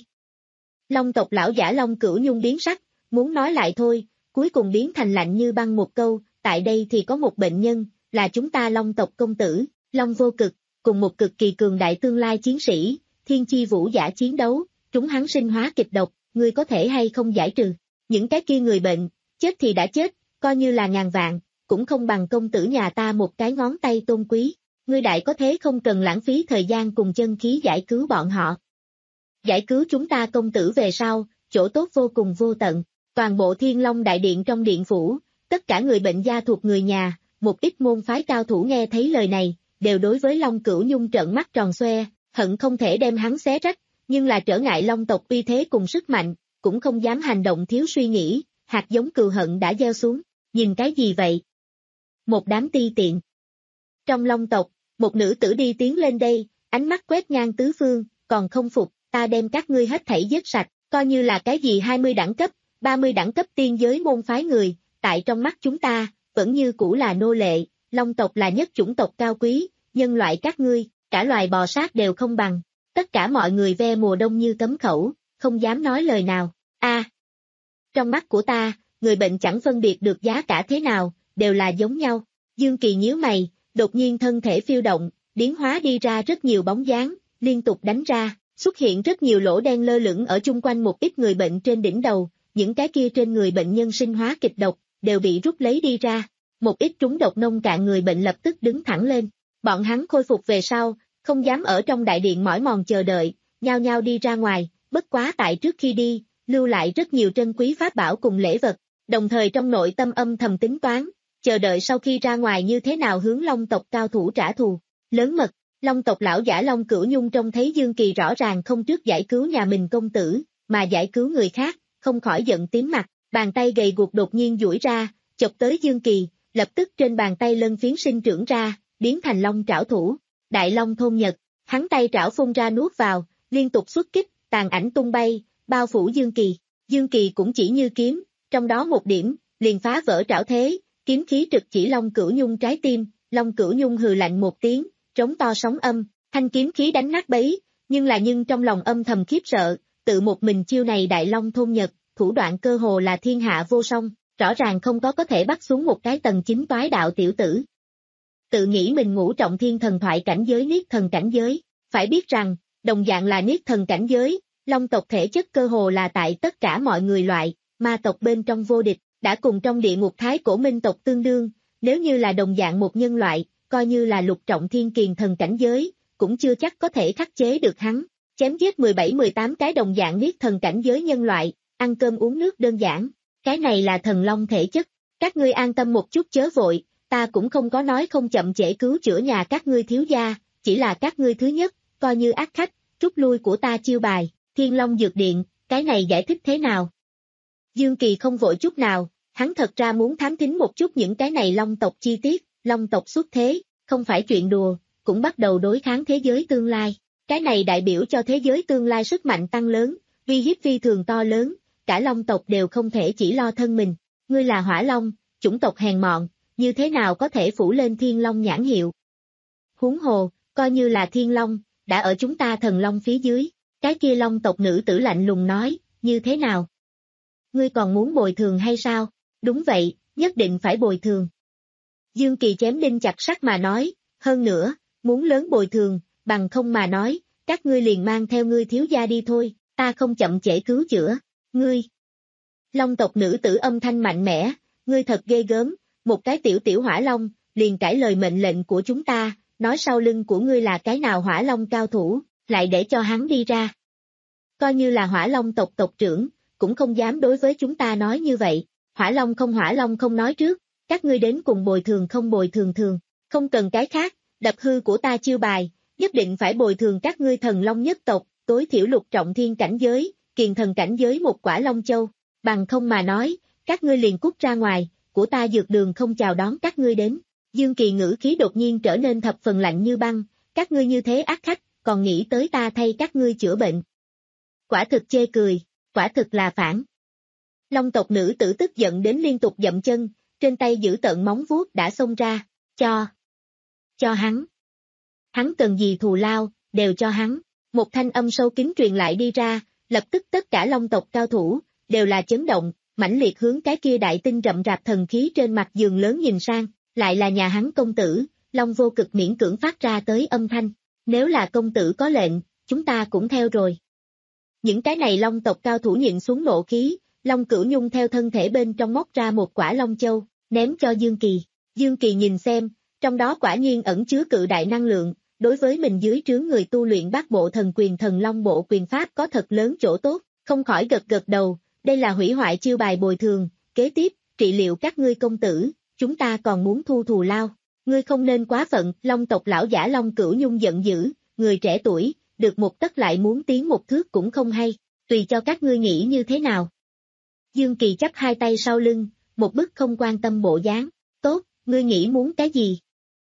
Long tộc lão giả Long Cửu Nhung biến sắc, muốn nói lại thôi, cuối cùng biến thành lạnh như băng một câu, tại đây thì có một bệnh nhân, là chúng ta Long tộc công tử, Long vô cực, cùng một cực kỳ cường đại tương lai chiến sĩ, thiên chi vũ giả chiến đấu, chúng hắn sinh hóa kịch độc, ngươi có thể hay không giải trừ. Những cái kia người bệnh, chết thì đã chết, coi như là ngàn vạn, cũng không bằng công tử nhà ta một cái ngón tay tôn quý. Ngươi đại có thế không cần lãng phí thời gian cùng chân khí giải cứu bọn họ. Giải cứu chúng ta công tử về sau, chỗ tốt vô cùng vô tận. Toàn bộ Thiên Long đại điện trong điện phủ, tất cả người bệnh gia thuộc người nhà, một ít môn phái cao thủ nghe thấy lời này, đều đối với Long Cửu Nhung trợn mắt tròn xoe, hận không thể đem hắn xé rách, nhưng là trở ngại Long tộc uy thế cùng sức mạnh, cũng không dám hành động thiếu suy nghĩ, hạt giống cừu hận đã gieo xuống, nhìn cái gì vậy? Một đám ti tiện. Trong Long tộc, một nữ tử đi tiến lên đây, ánh mắt quét ngang tứ phương, còn không phục, ta đem các ngươi hết thảy giết sạch, coi như là cái gì hai mươi đẳng cấp, ba mươi đẳng cấp tiên giới môn phái người, tại trong mắt chúng ta, vẫn như cũ là nô lệ, Long tộc là nhất chủng tộc cao quý, nhân loại các ngươi, cả loài bò sát đều không bằng. Tất cả mọi người ve mùa đông như cấm khẩu, không dám nói lời nào. A, trong mắt của ta, người bệnh chẳng phân biệt được giá cả thế nào, đều là giống nhau. Dương Kỳ nhíu mày, đột nhiên thân thể phiêu động, biến hóa đi ra rất nhiều bóng dáng, liên tục đánh ra, xuất hiện rất nhiều lỗ đen lơ lửng ở chung quanh một ít người bệnh trên đỉnh đầu, những cái kia trên người bệnh nhân sinh hóa kịch độc, đều bị rút lấy đi ra. Một ít trúng độc nông cạn người bệnh lập tức đứng thẳng lên. Bọn hắn khôi phục về sau, không dám ở trong đại điện mỏi mòn chờ đợi, nhao nhao đi ra ngoài, bất quá tại trước khi đi, lưu lại rất nhiều trân quý pháp bảo cùng lễ vật, đồng thời trong nội tâm âm thầm tính toán, chờ đợi sau khi ra ngoài như thế nào hướng Long tộc cao thủ trả thù. Lớn mật, Long tộc lão giả Long Cửu Nhung trông thấy Dương Kỳ rõ ràng không trước giải cứu nhà mình công tử, mà giải cứu người khác, không khỏi giận tím mặt, bàn tay gầy guộc đột nhiên duỗi ra, chộp tới Dương Kỳ, lập tức trên bàn tay lân phiến sinh trưởng ra, biến thành long trảo thủ. Đại Long thôn nhật, hắn tay trảo phun ra nuốt vào, liên tục xuất kích, tàn ảnh tung bay, bao phủ Dương Kỳ. Dương Kỳ cũng chỉ như kiếm, trong đó một điểm, liền phá vỡ trảo thế, kiếm khí trực chỉ Long Cửu Nhung trái tim, Long Cửu Nhung hừ lạnh một tiếng, trống to sóng âm, thanh kiếm khí đánh nát bấy, nhưng là nhưng trong lòng âm thầm khiếp sợ, tự một mình chiêu này Đại Long thôn nhật, thủ đoạn cơ hồ là thiên hạ vô song, rõ ràng không có có thể bắt xuống một cái tầng chính toái đạo tiểu tử. Tự nghĩ mình ngũ trọng thiên thần thoại cảnh giới niết thần cảnh giới, phải biết rằng, đồng dạng là niết thần cảnh giới, Long tộc thể chất cơ hồ là tại tất cả mọi người loại, ma tộc bên trong vô địch, đã cùng trong địa ngục thái cổ minh tộc tương đương, nếu như là đồng dạng một nhân loại, coi như là lục trọng thiên kiền thần cảnh giới, cũng chưa chắc có thể khắc chế được hắn. Chém giết mười bảy mười tám cái đồng dạng niết thần cảnh giới nhân loại, ăn cơm uống nước đơn giản, cái này là thần long thể chất, các ngươi an tâm một chút chớ vội, ta cũng không có nói không chậm trễ cứu chữa nhà các ngươi thiếu gia, chỉ là các ngươi thứ nhất, coi như ác khách, rút lui của ta chiêu bài, Thiên Long Dược Điện, cái này giải thích thế nào? Dương Kỳ không vội chút nào, hắn thật ra muốn thám thính một chút những cái này Long tộc chi tiết, Long tộc xuất thế, không phải chuyện đùa, cũng bắt đầu đối kháng thế giới tương lai. Cái này đại biểu cho thế giới tương lai sức mạnh tăng lớn, uy hiếp phi thường to lớn, cả Long tộc đều không thể chỉ lo thân mình. Ngươi là Hỏa Long, chủng tộc hèn mọn, như thế nào có thể phủ lên Thiên Long nhãn hiệu? Huống hồ, coi như là Thiên Long, đã ở chúng ta thần Long phía dưới. Cái kia Long tộc nữ tử lạnh lùng nói, như thế nào? Ngươi còn muốn bồi thường hay sao? Đúng vậy, nhất định phải bồi thường. Dương Kỳ chém đinh chặt sắt mà nói, hơn nữa, muốn lớn bồi thường, bằng không mà nói, các ngươi liền mang theo ngươi thiếu gia đi thôi, ta không chậm trễ cứu chữa, ngươi. Long tộc nữ tử âm thanh mạnh mẽ, ngươi thật ghê gớm, một cái tiểu tiểu hỏa long, liền cãi lời mệnh lệnh của chúng ta, nói sau lưng của ngươi là cái nào hỏa long cao thủ, lại để cho hắn đi ra. Coi như là hỏa long tộc tộc trưởng, cũng không dám đối với chúng ta nói như vậy, hỏa long không hỏa long không nói trước, các ngươi đến cùng bồi thường không bồi thường thường, không cần cái khác, đập hư của ta chiêu bài, nhất định phải bồi thường các ngươi thần long nhất tộc, tối thiểu lục trọng thiên cảnh giới, kiền thần cảnh giới một quả long châu, bằng không mà nói, các ngươi liền cút ra ngoài, của ta dược đường không chào đón các ngươi đến. Dương Kỳ ngữ khí đột nhiên trở nên thập phần lạnh như băng, các ngươi như thế ác khách, còn nghĩ tới ta thay các ngươi chữa bệnh. Quả thực chê cười, quả thực là phản. Long tộc nữ tử tức giận đến liên tục dậm chân, trên tay giữ tợn móng vuốt đã xông ra, cho, cho hắn. Hắn cần gì thù lao, đều cho hắn. Một thanh âm sâu kín truyền lại đi ra, lập tức tất cả Long tộc cao thủ, đều là chấn động, mãnh liệt hướng cái kia đại tinh rậm rạp thần khí trên mặt giường lớn nhìn sang, lại là nhà hắn công tử, Long Vô Cực miễn cưỡng phát ra tới âm thanh, nếu là công tử có lệnh, chúng ta cũng theo rồi. Những cái này Long tộc cao thủ nhịn xuống nộ khí, Long Cửu Nhung theo thân thể bên trong móc ra một quả Long Châu, ném cho Dương Kỳ. Dương Kỳ nhìn xem, trong đó quả nhiên ẩn chứa cự đại năng lượng, đối với mình dưới trướng người tu luyện bát bộ thần quyền thần Long bộ quyền pháp có thật lớn chỗ tốt, không khỏi gật gật đầu, đây là hủy hoại chiêu bài bồi thường, kế tiếp, trị liệu các ngươi công tử, chúng ta còn muốn thu thù lao. Ngươi không nên quá phận, Long tộc lão giả Long Cửu Nhung giận dữ, người trẻ tuổi, được một tấc lại muốn tiến một thước cũng không hay, tùy cho các ngươi nghĩ như thế nào. Dương Kỳ chắp hai tay sau lưng, một bức không quan tâm bộ dáng, tốt, ngươi nghĩ muốn cái gì?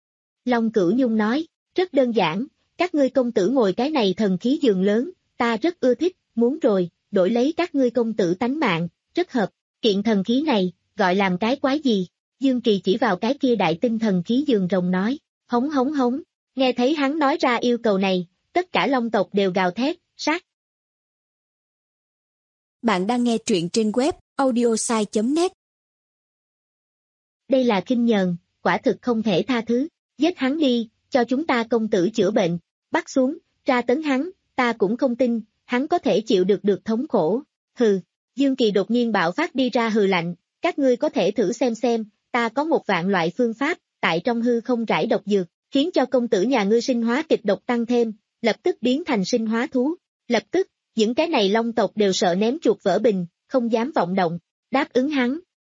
Long Cửu Nhung nói, rất đơn giản, các ngươi công tử ngồi cái này thần khí giường lớn, ta rất ưa thích, muốn rồi, đổi lấy các ngươi công tử tánh mạng, rất hợp, kiện thần khí này, gọi làm cái quái gì? Dương Kỳ chỉ vào cái kia đại tinh thần khí giường rồng nói, hống hống hống, Nghe thấy hắn nói ra yêu cầu này, tất cả long tộc đều gào thét, sát. Bạn đang nghe truyện trên web audiosai chấm net. Đây là kinh nhờn, quả thực không thể tha thứ. Giết hắn đi, cho chúng ta công tử chữa bệnh. Bắt xuống, tra tấn hắn, ta cũng không tin, hắn có thể chịu được được thống khổ. Hừ, Dương Kỳ đột nhiên bạo phát đi ra hừ lạnh, các ngươi có thể thử xem xem, ta có một vạn loại phương pháp, tại trong hư không rải độc dược, khiến cho công tử nhà ngươi sinh hóa kịch độc tăng thêm, lập tức biến thành sinh hóa thú. Lập tức, những cái này long tộc đều sợ ném chuột vỡ bình, không dám vọng động, đáp ứng hắn.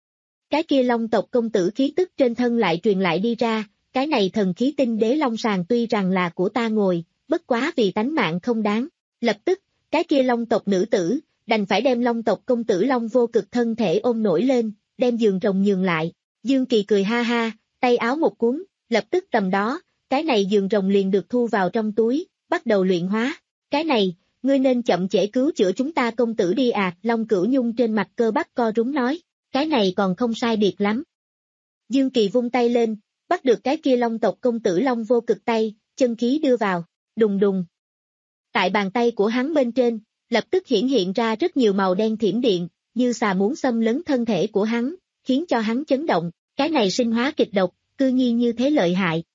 Cái kia long tộc công tử khí tức trên thân lại truyền lại đi ra, cái này thần khí tinh đế long sàng tuy rằng là của ta ngồi, bất quá vì tánh mạng không đáng. Lập tức, cái kia long tộc nữ tử, đành phải đem long tộc công tử long vô cực thân thể ôm nổi lên, đem giường rồng nhường lại. Dương Kỳ cười ha ha, tay áo một cuốn, lập tức tầm đó, cái này giường rồng liền được thu vào trong túi, bắt đầu luyện hóa. Cái này, ngươi nên chậm trễ cứu chữa chúng ta công tử đi à, Long Cửu Nhung trên mặt cơ bắp co rúm nói, cái này còn không sai biệt lắm. Dương Kỳ vung tay lên, bắt được cái kia long tộc công tử long vô cực tay, chân khí đưa vào, đùng đùng. Tại bàn tay của hắn bên trên, lập tức hiển hiện ra rất nhiều màu đen thiểm điện, như xà muốn xâm lấn thân thể của hắn, khiến cho hắn chấn động, cái này sinh hóa kịch độc, cư nhiên như thế lợi hại.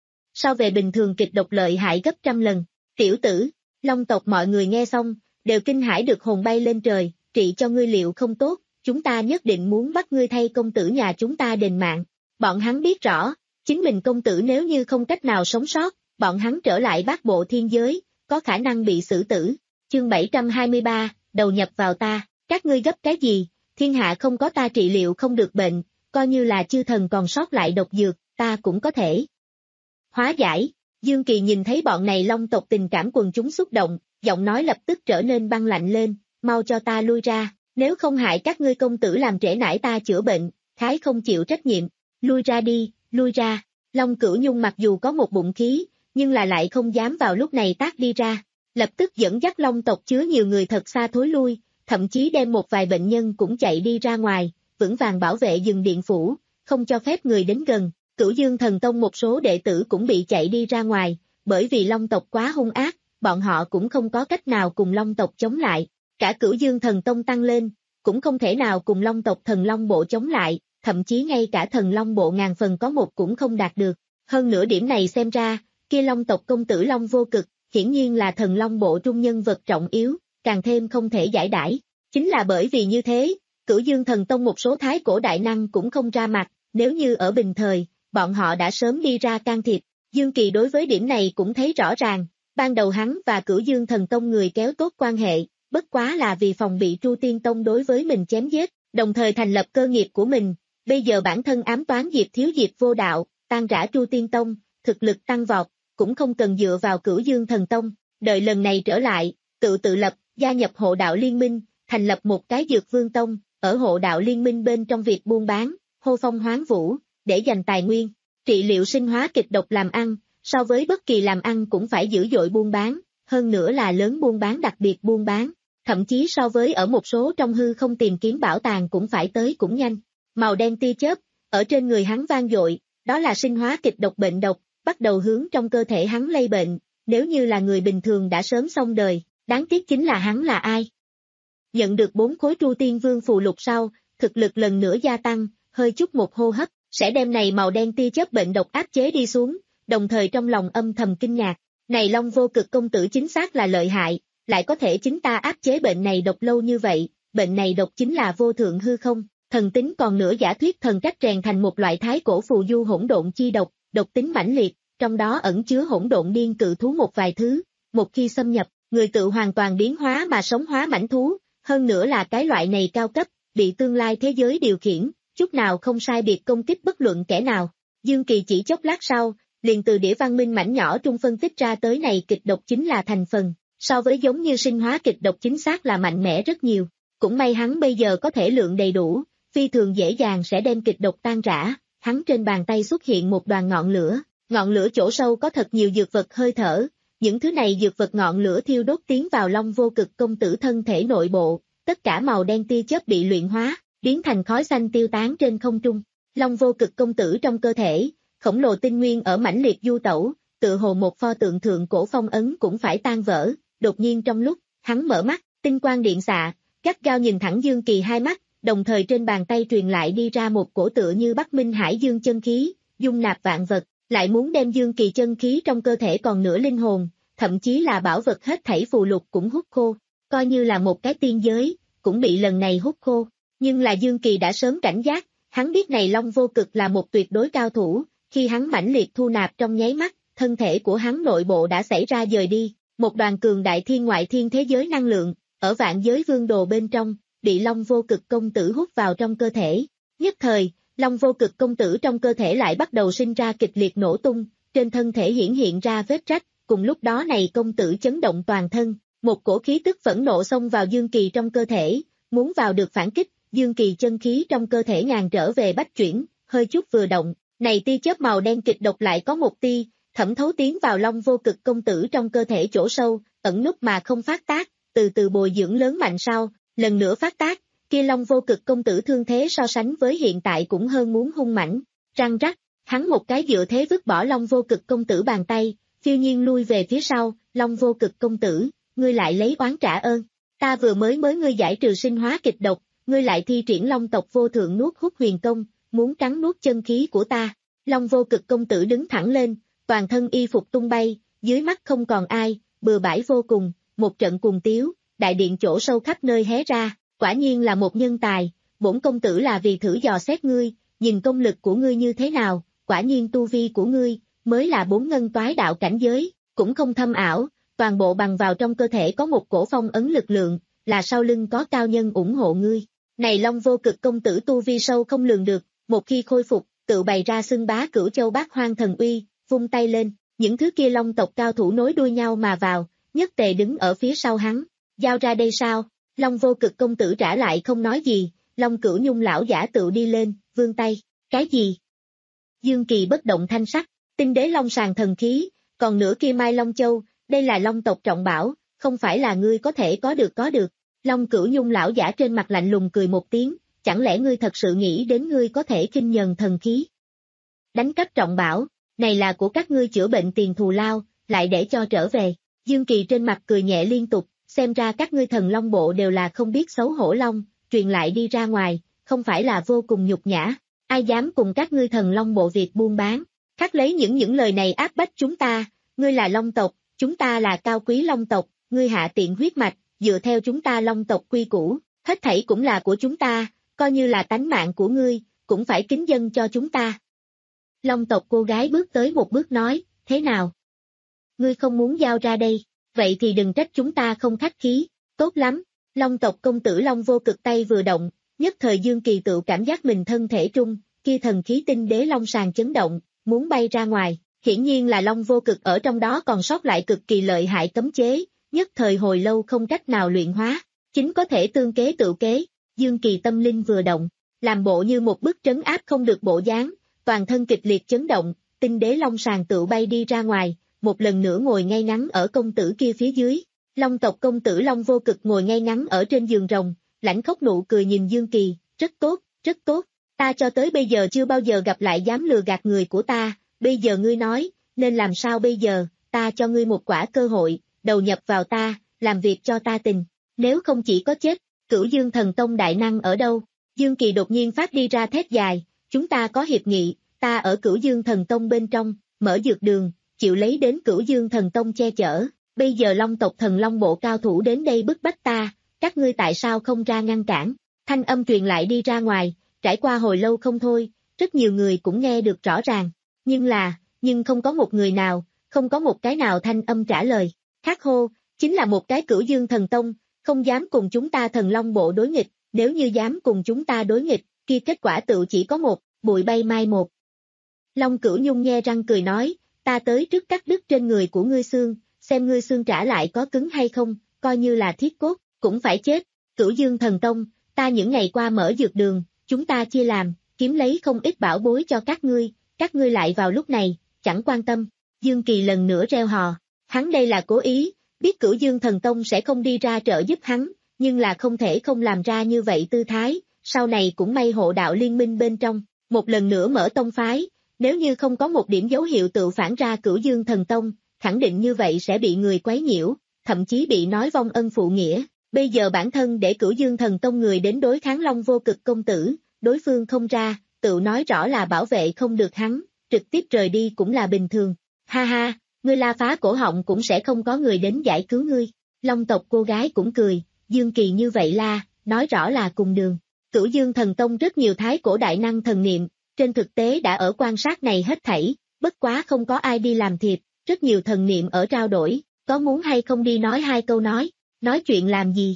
So về bình thường kịch độc lợi hại gấp trăm lần, tiểu tử, long tộc mọi người nghe xong, đều kinh hãi được hồn bay lên trời, trị cho ngươi liệu không tốt, chúng ta nhất định muốn bắt ngươi thay công tử nhà chúng ta đền mạng. Bọn hắn biết rõ, chính mình công tử nếu như không cách nào sống sót, bọn hắn trở lại bát bộ thiên giới, có khả năng bị xử tử. Chương bảy trăm hai mươi ba, đầu nhập vào ta, các ngươi gấp cái gì, thiên hạ không có ta trị liệu không được bệnh, coi như là chư thần còn sót lại độc dược, ta cũng có thể hóa giải. Dương Kỳ nhìn thấy bọn này long tộc tình cảm quần chúng xúc động, giọng nói lập tức trở nên băng lạnh lên, mau cho ta lui ra, nếu không hại các ngươi công tử làm trễ nải ta chữa bệnh, khái không chịu trách nhiệm, lui ra đi, lui ra. Long Cửu Nhung mặc dù có một bụng khí, nhưng là lại không dám vào lúc này tác đi ra, lập tức dẫn dắt long tộc chứa nhiều người thật xa thối lui, thậm chí đem một vài bệnh nhân cũng chạy đi ra ngoài, vững vàng bảo vệ rừng điện phủ, không cho phép người đến gần. Cửu Dương Thần Tông một số đệ tử cũng bị chạy đi ra ngoài, bởi vì long tộc quá hung ác, bọn họ cũng không có cách nào cùng long tộc chống lại. Cả Cửu Dương Thần Tông tăng lên, cũng không thể nào cùng long tộc thần long bộ chống lại, thậm chí ngay cả thần long bộ ngàn phần có một cũng không đạt được. Hơn nữa điểm này xem ra, kia long tộc công tử long vô cực, hiển nhiên là thần long bộ trung nhân vật trọng yếu, càng thêm không thể giải đãi. Chính là bởi vì như thế, Cửu Dương Thần Tông một số thái cổ đại năng cũng không ra mặt, nếu như ở bình thời, bọn họ đã sớm đi ra can thiệp. Dương Kỳ đối với điểm này cũng thấy rõ ràng, ban đầu hắn và Cửu Dương Thần Tông người kéo tốt quan hệ, bất quá là vì phòng bị Tru Tiên Tông đối với mình chém giết, đồng thời thành lập cơ nghiệp của mình, bây giờ bản thân ám toán Diệp Thiếu Diệp vô đạo, tan rã Tru Tiên Tông, thực lực tăng vọt, cũng không cần dựa vào Cửu Dương Thần Tông, đợi lần này trở lại, tự tự lập, gia nhập hộ đạo liên minh, thành lập một cái Dược Vương Tông, ở hộ đạo liên minh bên trong việc buôn bán, hô phong hoán vũ, để dành tài nguyên, trị liệu sinh hóa kịch độc làm ăn, so với bất kỳ làm ăn cũng phải dữ dội buôn bán, hơn nữa là lớn buôn bán đặc biệt buôn bán, thậm chí so với ở một số trong hư không tìm kiếm bảo tàng cũng phải tới cũng nhanh. Màu đen tia chớp, ở trên người hắn vang dội, đó là sinh hóa kịch độc bệnh độc, bắt đầu hướng trong cơ thể hắn lây bệnh, nếu như là người bình thường đã sớm xong đời, đáng tiếc chính là hắn là ai. Nhận được bốn khối Tru Tiên Vương phù lục sau, thực lực lần nữa gia tăng, hơi chút một hô hấp, sẽ đem này màu đen tia chớp bệnh độc áp chế đi xuống, đồng thời trong lòng âm thầm kinh ngạc, này Long Vô Cực công tử chính xác là lợi hại, lại có thể chính ta áp chế bệnh này độc lâu như vậy, bệnh này độc chính là vô thượng hư không, thần tính còn nữa giả thuyết thần cách rèn thành một loại thái cổ phù du hỗn độn chi độc, độc tính mãnh liệt, trong đó ẩn chứa hỗn độn điên cự thú một vài thứ, một khi xâm nhập, người tự hoàn toàn biến hóa mà sống hóa mãnh thú, hơn nữa là cái loại này cao cấp, bị tương lai thế giới điều khiển, chút nào không sai biệt công kích bất luận kẻ nào. Dương Kỳ chỉ chốc lát sau, liền từ đĩa văn minh mảnh nhỏ trung phân tích ra tới này kịch độc chính là thành phần, so với giống như sinh hóa kịch độc chính xác là mạnh mẽ rất nhiều. Cũng may hắn bây giờ có thể lượng đầy đủ, phi thường dễ dàng sẽ đem kịch độc tan rã, hắn trên bàn tay xuất hiện một đoàn ngọn lửa, ngọn lửa chỗ sâu có thật nhiều dược vật hơi thở, những thứ này dược vật ngọn lửa thiêu đốt tiến vào Long Vô Cực công tử thân thể nội bộ, tất cả màu đen tia chớp bị luyện hóa, biến thành khói xanh tiêu tán trên không trung. Long Vô Cực công tử trong cơ thể, khổng lồ tinh nguyên ở mãnh liệt du tẩu, tự hồ một pho tượng thượng cổ phong ấn cũng phải tan vỡ, đột nhiên trong lúc, hắn mở mắt, tinh quang điện xạ, gắt gao nhìn thẳng Dương Kỳ hai mắt, đồng thời trên bàn tay truyền lại đi ra một cổ tựa như Bắc Minh Hải Dương chân khí, dung nạp vạn vật, lại muốn đem Dương Kỳ chân khí trong cơ thể còn nửa linh hồn, thậm chí là bảo vật hết thảy phù lục cũng hút khô, coi như là một cái tiên giới, cũng bị lần này hút khô, nhưng là Dương Kỳ đã sớm cảnh giác, hắn biết này Long Vô Cực là một tuyệt đối cao thủ, khi hắn mãnh liệt thu nạp trong nháy mắt, thân thể của hắn nội bộ đã xảy ra dời đi, một đoàn cường đại thiên ngoại thiên thế giới năng lượng, ở vạn giới vương đồ bên trong, bị Long Vô Cực công tử hút vào trong cơ thể. Nhất thời, Long Vô Cực công tử trong cơ thể lại bắt đầu sinh ra kịch liệt nổ tung, trên thân thể hiển hiện ra vết rách, cùng lúc đó này công tử chấn động toàn thân, một cổ khí tức phẫn nộ xông vào Dương Kỳ trong cơ thể, muốn vào được phản kích, Dương Kỳ chân khí trong cơ thể ngàn trở về bách chuyển, hơi chút vừa động, này tia chớp màu đen kịch độc lại có một tia, thẩm thấu tiến vào Long Vô Cực công tử trong cơ thể chỗ sâu, ẩn núp mà không phát tác, từ từ bồi dưỡng lớn mạnh sau, lần nữa phát tác, kia Long Vô Cực công tử thương thế so sánh với hiện tại cũng hơn muốn hung mãnh, răng rắc, hắn một cái dựa thế vứt bỏ Long Vô Cực công tử bàn tay, phiêu nhiên lui về phía sau, Long Vô Cực công tử, ngươi lại lấy oán trả ơn, ta vừa mới mới ngươi giải trừ sinh hóa kịch độc, ngươi lại thi triển Long tộc vô thượng nuốt hút huyền công, muốn cắn nuốt chân khí của ta, Long Vô Cực công tử đứng thẳng lên, toàn thân y phục tung bay, dưới mắt không còn ai, bừa bãi vô cùng, một trận cùng tiếu, đại điện chỗ sâu khắp nơi hé ra, quả nhiên là một nhân tài, bổn công tử là vì thử dò xét ngươi, nhìn công lực của ngươi như thế nào, quả nhiên tu vi của ngươi, mới là bốn ngân toái đạo cảnh giới, cũng không thâm ảo, toàn bộ bằng vào trong cơ thể có một cổ phong ấn lực lượng, là sau lưng có cao nhân ủng hộ ngươi. Này Long Vô Cực công tử tu vi sâu không lường được, một khi khôi phục, tự bày ra xưng bá cửu châu bát hoang thần uy, vung tay lên, những thứ kia Long tộc cao thủ nối đuôi nhau mà vào, nhất tề đứng ở phía sau hắn, giao ra đây sao, Long Vô Cực công tử trả lại không nói gì, Long Cửu Nhung lão giả tự đi lên, vươn tay, cái gì? Dương Kỳ bất động thanh sắc, tinh đế Long sàng thần khí, còn nửa kia Mai Long Châu, đây là Long tộc trọng bảo, không phải là ngươi có thể có được có được, Long Cửu Nhung lão giả trên mặt lạnh lùng cười một tiếng, chẳng lẽ ngươi thật sự nghĩ đến ngươi có thể kinh nhờn thần khí? Đánh cắp trọng bảo, này là của các ngươi chữa bệnh tiền thù lao, lại để cho trở về, Dương Kỳ trên mặt cười nhẹ liên tục, xem ra các ngươi thần long bộ đều là không biết xấu hổ long, truyền lại đi ra ngoài, không phải là vô cùng nhục nhã, ai dám cùng các ngươi thần long bộ việc buôn bán, khắc lấy những những lời này áp bách chúng ta, ngươi là long tộc, chúng ta là cao quý long tộc, ngươi hạ tiện huyết mạch, dựa theo chúng ta long tộc quy củ, hết thảy cũng là của chúng ta, coi như là tánh mạng của ngươi, cũng phải kính dâng cho chúng ta. Long tộc cô gái bước tới một bước nói, thế nào? Ngươi không muốn giao ra đây, vậy thì đừng trách chúng ta không khách khí, tốt lắm. Long tộc công tử Long Vô Cực tay vừa động, nhất thời Dương Kỳ tự cảm giác mình thân thể trung, kia thần khí tinh đế long sàng chấn động, muốn bay ra ngoài, hiển nhiên là Long Vô Cực ở trong đó còn sót lại cực kỳ lợi hại cấm chế, nhất thời hồi lâu không cách nào luyện hóa, chính có thể tương kế tự kế, Dương Kỳ tâm linh vừa động, làm bộ như một bức trấn áp không được bộ dáng, toàn thân kịch liệt chấn động, tinh đế long sàng tự bay đi ra ngoài, một lần nữa ngồi ngay ngắn ở công tử kia phía dưới. Long tộc công tử Long Vô Cực ngồi ngay ngắn ở trên giường rồng, lãnh khóc nụ cười nhìn Dương Kỳ, rất tốt, rất tốt, ta cho tới bây giờ chưa bao giờ gặp lại dám lừa gạt người của ta, bây giờ ngươi nói, nên làm sao bây giờ, ta cho ngươi một quả cơ hội, đầu nhập vào ta, làm việc cho ta tình, nếu không chỉ có chết, Cửu Dương Thần Tông đại năng ở đâu? Dương Kỳ đột nhiên phát đi ra thét dài, chúng ta có hiệp nghị, ta ở Cửu Dương Thần Tông bên trong, mở dược đường, chịu lấy đến Cửu Dương Thần Tông che chở. Bây giờ Long tộc thần Long bộ cao thủ đến đây bức bách ta, các ngươi tại sao không ra ngăn cản? Thanh âm truyền lại đi ra ngoài, trải qua hồi lâu không thôi, rất nhiều người cũng nghe được rõ ràng. Nhưng là, nhưng không có một người nào, không có một cái nào thanh âm trả lời. Khắc hô, chính là một cái Cửu Dương Thần Tông, không dám cùng chúng ta thần Long bộ đối nghịch, nếu như dám cùng chúng ta đối nghịch, kia kết quả tự chỉ có một, bụi bay mai một. Long Cửu Nhung nhe răng cười nói, ta tới trước cắt đứt trên người của ngươi xương, xem ngươi xương trả lại có cứng hay không, coi như là thiết cốt, cũng phải chết. Cửu Dương Thần Tông, ta những ngày qua mở dược đường, chúng ta chia làm, kiếm lấy không ít bảo bối cho các ngươi, các ngươi lại vào lúc này, chẳng quan tâm. Dương Kỳ lần nữa reo hò, hắn đây là cố ý, biết Cửu Dương Thần Tông sẽ không đi ra trợ giúp hắn, nhưng là không thể không làm ra như vậy tư thái, sau này cũng may hộ đạo liên minh bên trong, một lần nữa mở tông phái, Nếu như không có một điểm dấu hiệu tự phản ra Cửu Dương Thần Tông, khẳng định như vậy sẽ bị người quấy nhiễu, thậm chí bị nói vong ân phụ nghĩa. Bây giờ bản thân để Cửu Dương Thần Tông người đến đối kháng Long Vô Cực công tử, đối phương không ra, tự nói rõ là bảo vệ không được hắn, trực tiếp rời đi cũng là bình thường. Ha ha, ngươi la phá cổ họng cũng sẽ không có người đến giải cứu ngươi. Long tộc cô gái cũng cười, Dương Kỳ như vậy la, nói rõ là cùng đường. Cửu Dương Thần Tông rất nhiều thái cổ đại năng thần niệm, trên thực tế đã ở quan sát này hết thảy, bất quá không có ai đi làm thiệp, rất nhiều thần niệm ở trao đổi, có muốn hay không đi nói hai câu nói, nói chuyện làm gì?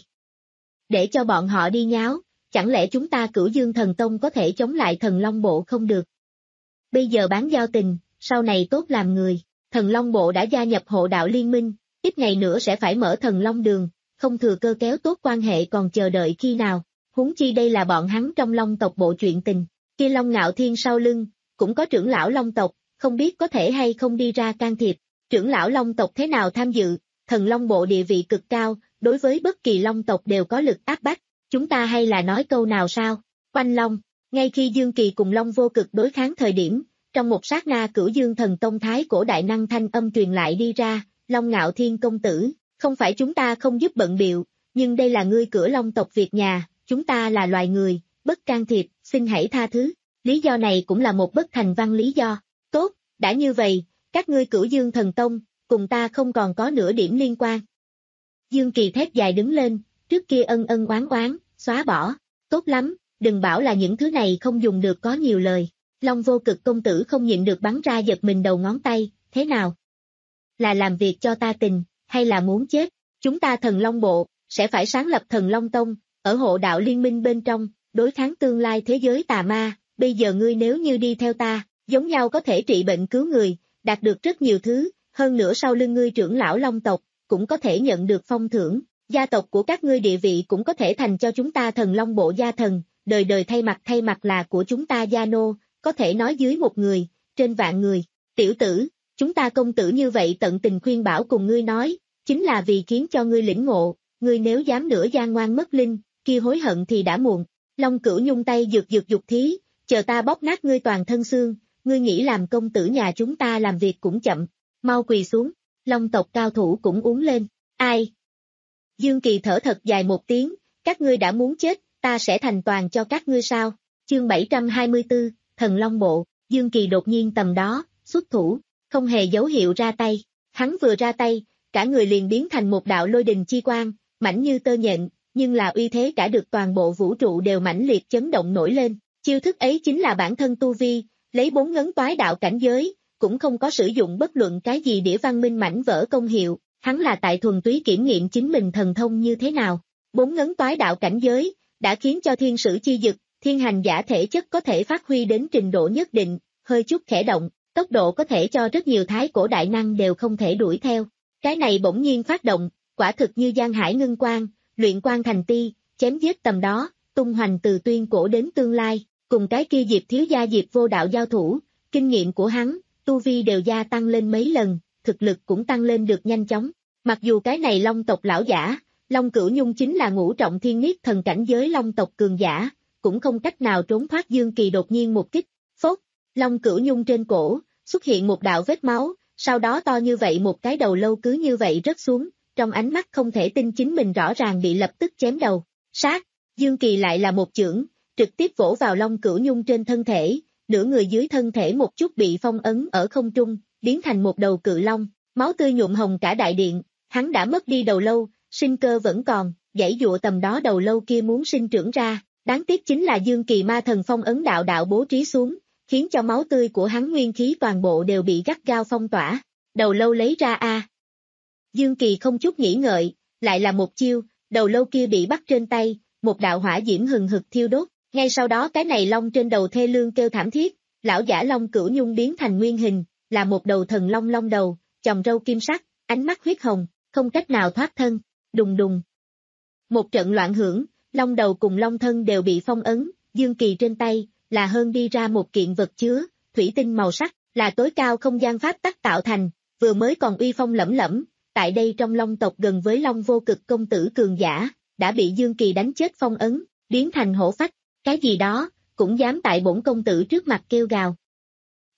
Để cho bọn họ đi nháo, chẳng lẽ chúng ta Cửu Dương Thần Tông có thể chống lại Thần Long Bộ không được? Bây giờ bán giao tình, sau này tốt làm người, Thần Long Bộ đã gia nhập hộ đạo liên minh, ít ngày nữa sẽ phải mở Thần Long Đường, không thừa cơ kéo tốt quan hệ còn chờ đợi khi nào, huống chi đây là bọn hắn trong Long tộc bộ chuyện tình, kia Long Ngạo Thiên sau lưng, cũng có trưởng lão Long tộc, không biết có thể hay không đi ra can thiệp, trưởng lão Long tộc thế nào tham dự, Thần Long Bộ địa vị cực cao, đối với bất kỳ Long tộc đều có lực áp bách, chúng ta hay là nói câu nào sao, Oanh Long, ngay khi Dương Kỳ cùng Long Vô Cực đối kháng thời điểm, trong một sát na Cửu Dương Thần Tông thái cổ đại năng thanh âm truyền lại đi ra, Long Ngạo Thiên công tử, không phải chúng ta không giúp bận biệu, nhưng đây là ngươi cửa Long tộc việc nhà, chúng ta là loài người, bất can thiệp, xin hãy tha thứ, lý do này cũng là một bất thành văn lý do, tốt, đã như vậy, các ngươi Cửu Dương Thần Tông, cùng ta không còn có nửa điểm liên quan. Dương Kỳ thét dài đứng lên, trước kia ân ân oán oán, xóa bỏ, tốt lắm, đừng bảo là những thứ này không dùng được có nhiều lời. Long Vô Cực công tử không nhịn được bắn ra giật mình đầu ngón tay, thế nào? Là làm việc cho ta tình, hay là muốn chết? Chúng ta Thần Long Bộ, sẽ phải sáng lập Thần Long Tông, ở hộ đạo liên minh bên trong, đối kháng tương lai thế giới tà ma, bây giờ ngươi nếu như đi theo ta, giống nhau có thể trị bệnh cứu người, đạt được rất nhiều thứ, hơn nữa sau lưng ngươi trưởng lão Long tộc, cũng có thể nhận được phong thưởng, gia tộc của các ngươi địa vị cũng có thể thành cho chúng ta Thần Long Bộ gia thần, đời đời thay mặt thay mặt là của chúng ta gia nô, có thể nói dưới một người, trên vạn người, tiểu tử, chúng ta công tử như vậy tận tình khuyên bảo cùng ngươi nói, chính là vì khiến cho ngươi lĩnh ngộ, ngươi nếu dám nữa gian ngoan mất linh, kia hối hận thì đã muộn. Long Cửu nhung tay dược dược dục thí, chờ ta bóp nát ngươi toàn thân xương, ngươi nghĩ làm công tử nhà chúng ta làm việc cũng chậm, mau quỳ xuống, Long tộc cao thủ cũng uống lên, ai? Dương Kỳ thở thật dài một tiếng, các ngươi đã muốn chết, ta sẽ thành toàn cho các ngươi sao? Chương bảy trăm hai mươi tư, Thần Long Bộ, Dương Kỳ đột nhiên tầm đó, xuất thủ, không hề dấu hiệu ra tay, hắn vừa ra tay, cả người liền biến thành một đạo lôi đình chi quang, mảnh như tơ nhện, nhưng là uy thế cả được toàn bộ vũ trụ đều mãnh liệt chấn động nổi lên, chiêu thức ấy chính là bản thân tu vi, lấy bốn ngấn toái đạo cảnh giới, cũng không có sử dụng bất luận cái gì đĩa văn minh mảnh vỡ công hiệu, hắn là tại thuần túy kiểm nghiệm chính mình thần thông như thế nào, bốn ngấn toái đạo cảnh giới, đã khiến cho thiên sử chi dực, thiên hành giả thể chất có thể phát huy đến trình độ nhất định, hơi chút khẽ động, tốc độ có thể cho rất nhiều thái cổ đại năng đều không thể đuổi theo, cái này bỗng nhiên phát động, quả thực như giang hải ngưng quang, luyện quang thành ti, chém giết tầm đó, tung hoành từ tuyên cổ đến tương lai, cùng cái kia Diệp thiếu gia Diệp vô đạo giao thủ, kinh nghiệm của hắn, tu vi đều gia tăng lên mấy lần, thực lực cũng tăng lên được nhanh chóng, mặc dù cái này Long tộc lão giả, Long Cửu Nhung chính là ngũ trọng thiên niết thần cảnh giới Long tộc cường giả, cũng không cách nào trốn thoát Dương Kỳ đột nhiên một kích, phốt, Long Cửu Nhung trên cổ, xuất hiện một đạo vết máu, sau đó to như vậy một cái đầu lâu cứ như vậy rớt xuống, trong ánh mắt không thể tin chính mình rõ ràng bị lập tức chém đầu, sát, Dương Kỳ lại là một chưởng, trực tiếp vỗ vào Long Cửu Nhung trên thân thể, nửa người dưới thân thể một chút bị phong ấn ở không trung, biến thành một đầu cự long, máu tươi nhuộm hồng cả đại điện, hắn đã mất đi đầu lâu, sinh cơ vẫn còn, giãy dụa tầm đó đầu lâu kia muốn sinh trưởng ra, đáng tiếc chính là Dương Kỳ ma thần phong ấn đạo đạo bố trí xuống, khiến cho máu tươi của hắn nguyên khí toàn bộ đều bị gắt gao phong tỏa, đầu lâu lấy ra a. À. Dương Kỳ không chút nghĩ ngợi, lại là một chiêu, đầu lâu kia bị bắt trên tay, một đạo hỏa diễm hừng hực thiêu đốt, ngay sau đó cái này long trên đầu thê lương kêu thảm thiết, lão giả Long Cửu Nhung biến thành nguyên hình, là một đầu thần long long đầu, chòm râu kim sắc, ánh mắt huyết hồng, không cách nào thoát thân, đùng đùng. Một trận loạn hưởng, long đầu cùng long thân đều bị phong ấn, Dương Kỳ trên tay, là hơn đi ra một kiện vật chứa, thủy tinh màu sắc, là tối cao không gian pháp tắc tạo thành, vừa mới còn uy phong lẫm lẫm, tại đây trong Long tộc gần với Long Vô Cực công tử cường giả, đã bị Dương Kỳ đánh chết phong ấn, biến thành hổ phách, cái gì đó, cũng dám tại bổn công tử trước mặt kêu gào.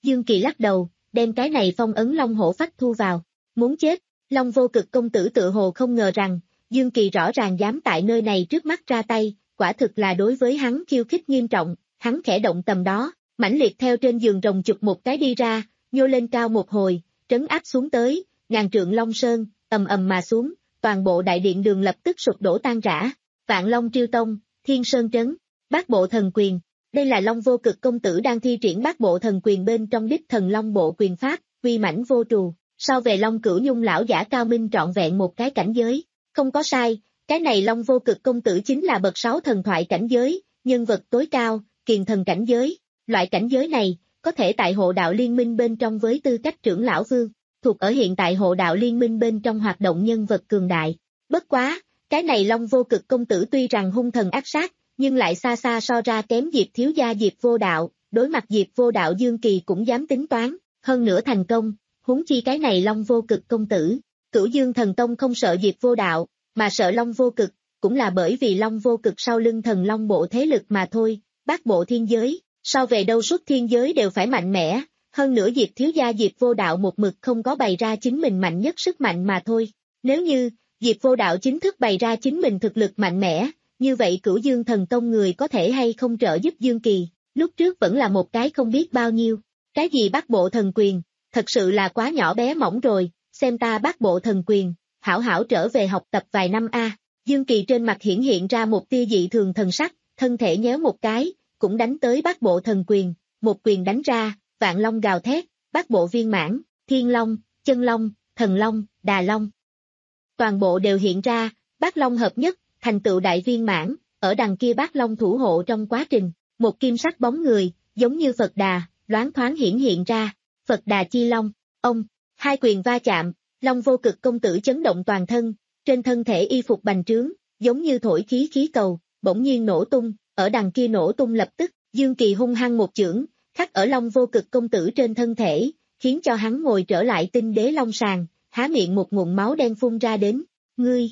Dương Kỳ lắc đầu, đem cái này phong ấn long hổ phách thu vào. Muốn chết, Long Vô Cực công tử tự hồ không ngờ rằng, Dương Kỳ rõ ràng dám tại nơi này trước mắt ra tay, quả thực là đối với hắn khiêu khích nghiêm trọng, hắn khẽ động tầm đó, mãnh liệt theo trên giường rồng chụp một cái đi ra, nhô lên cao một hồi, trấn áp xuống tới, ngàn trượng long sơn, ầm ầm mà xuống, toàn bộ đại điện đường lập tức sụp đổ tan rã. Vạn Long Triêu Tông, Thiên Sơn Trấn, Bát Bộ Thần Quyền. Đây là Long Vô Cực công tử đang thi triển Bát Bộ Thần Quyền bên trong đích thần Long Bộ quyền pháp, uy mãnh vô trù. So về Long Cửu Nhung lão giả cao minh trọn vẹn một cái cảnh giới. Không có sai, cái này Long Vô Cực công tử chính là bậc sáu thần thoại cảnh giới, nhân vật tối cao, kiền thần cảnh giới. Loại cảnh giới này, có thể tại hộ đạo liên minh bên trong với tư cách trưởng lão vương, thuộc ở hiện tại hộ đạo liên minh bên trong hoạt động nhân vật cường đại. Bất quá, cái này Long Vô Cực công tử tuy rằng hung thần ác sát, nhưng lại xa xa so ra kém Diệp thiếu gia Diệp Vô Đạo, đối mặt Diệp Vô Đạo Dương Kỳ cũng dám tính toán, hơn nữa thành công, huống chi cái này Long Vô Cực công tử. Cửu Dương Thần Tông không sợ Diệp Vô Đạo, mà sợ Long Vô Cực, cũng là bởi vì Long Vô Cực sau lưng thần Long Bộ thế lực mà thôi. Bát Bộ thiên giới, so về đâu suốt thiên giới đều phải mạnh mẽ, hơn nữa Diệp thiếu gia Diệp Vô Đạo một mực không có bày ra chính mình mạnh nhất sức mạnh mà thôi. Nếu như Diệp Vô Đạo chính thức bày ra chính mình thực lực mạnh mẽ, như vậy Cửu Dương Thần Tông người có thể hay không trợ giúp Dương Kỳ, lúc trước vẫn là một cái không biết bao nhiêu. Cái gì Bát Bộ thần quyền, thật sự là quá nhỏ bé mỏng rồi, xem ta Bát Bộ thần quyền, hảo hảo trở về học tập vài năm a. Dương Kỳ trên mặt hiển hiện ra một tia dị thường thần sắc, thân thể nhéo một cái, cũng đánh tới Bát Bộ thần quyền, một quyền đánh ra, Vạn Long gào thét, Bát Bộ viên mãn, Thiên Long, Chân Long, Thần Long, Đà Long. Toàn bộ đều hiện ra, Bát Long hợp nhất, thành tựu đại viên mãn, ở đằng kia Bát Long thủ hộ trong quá trình, một kim sắc bóng người, giống như Phật Đà, loáng thoáng hiển hiện ra, Phật Đà Chi Long, ông, hai quyền va chạm, Long Vô Cực công tử chấn động toàn thân, trên thân thể y phục bành trướng, giống như thổi khí khí cầu, bỗng nhiên nổ tung, ở đằng kia nổ tung lập tức, Dương Kỳ hung hăng một chưởng, khắc ở Long Vô Cực công tử trên thân thể, khiến cho hắn ngồi trở lại tinh đế long sàng, há miệng một ngụm máu đen phun ra đến, ngươi.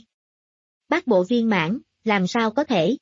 Bát Bộ viên mãn, làm sao có thể?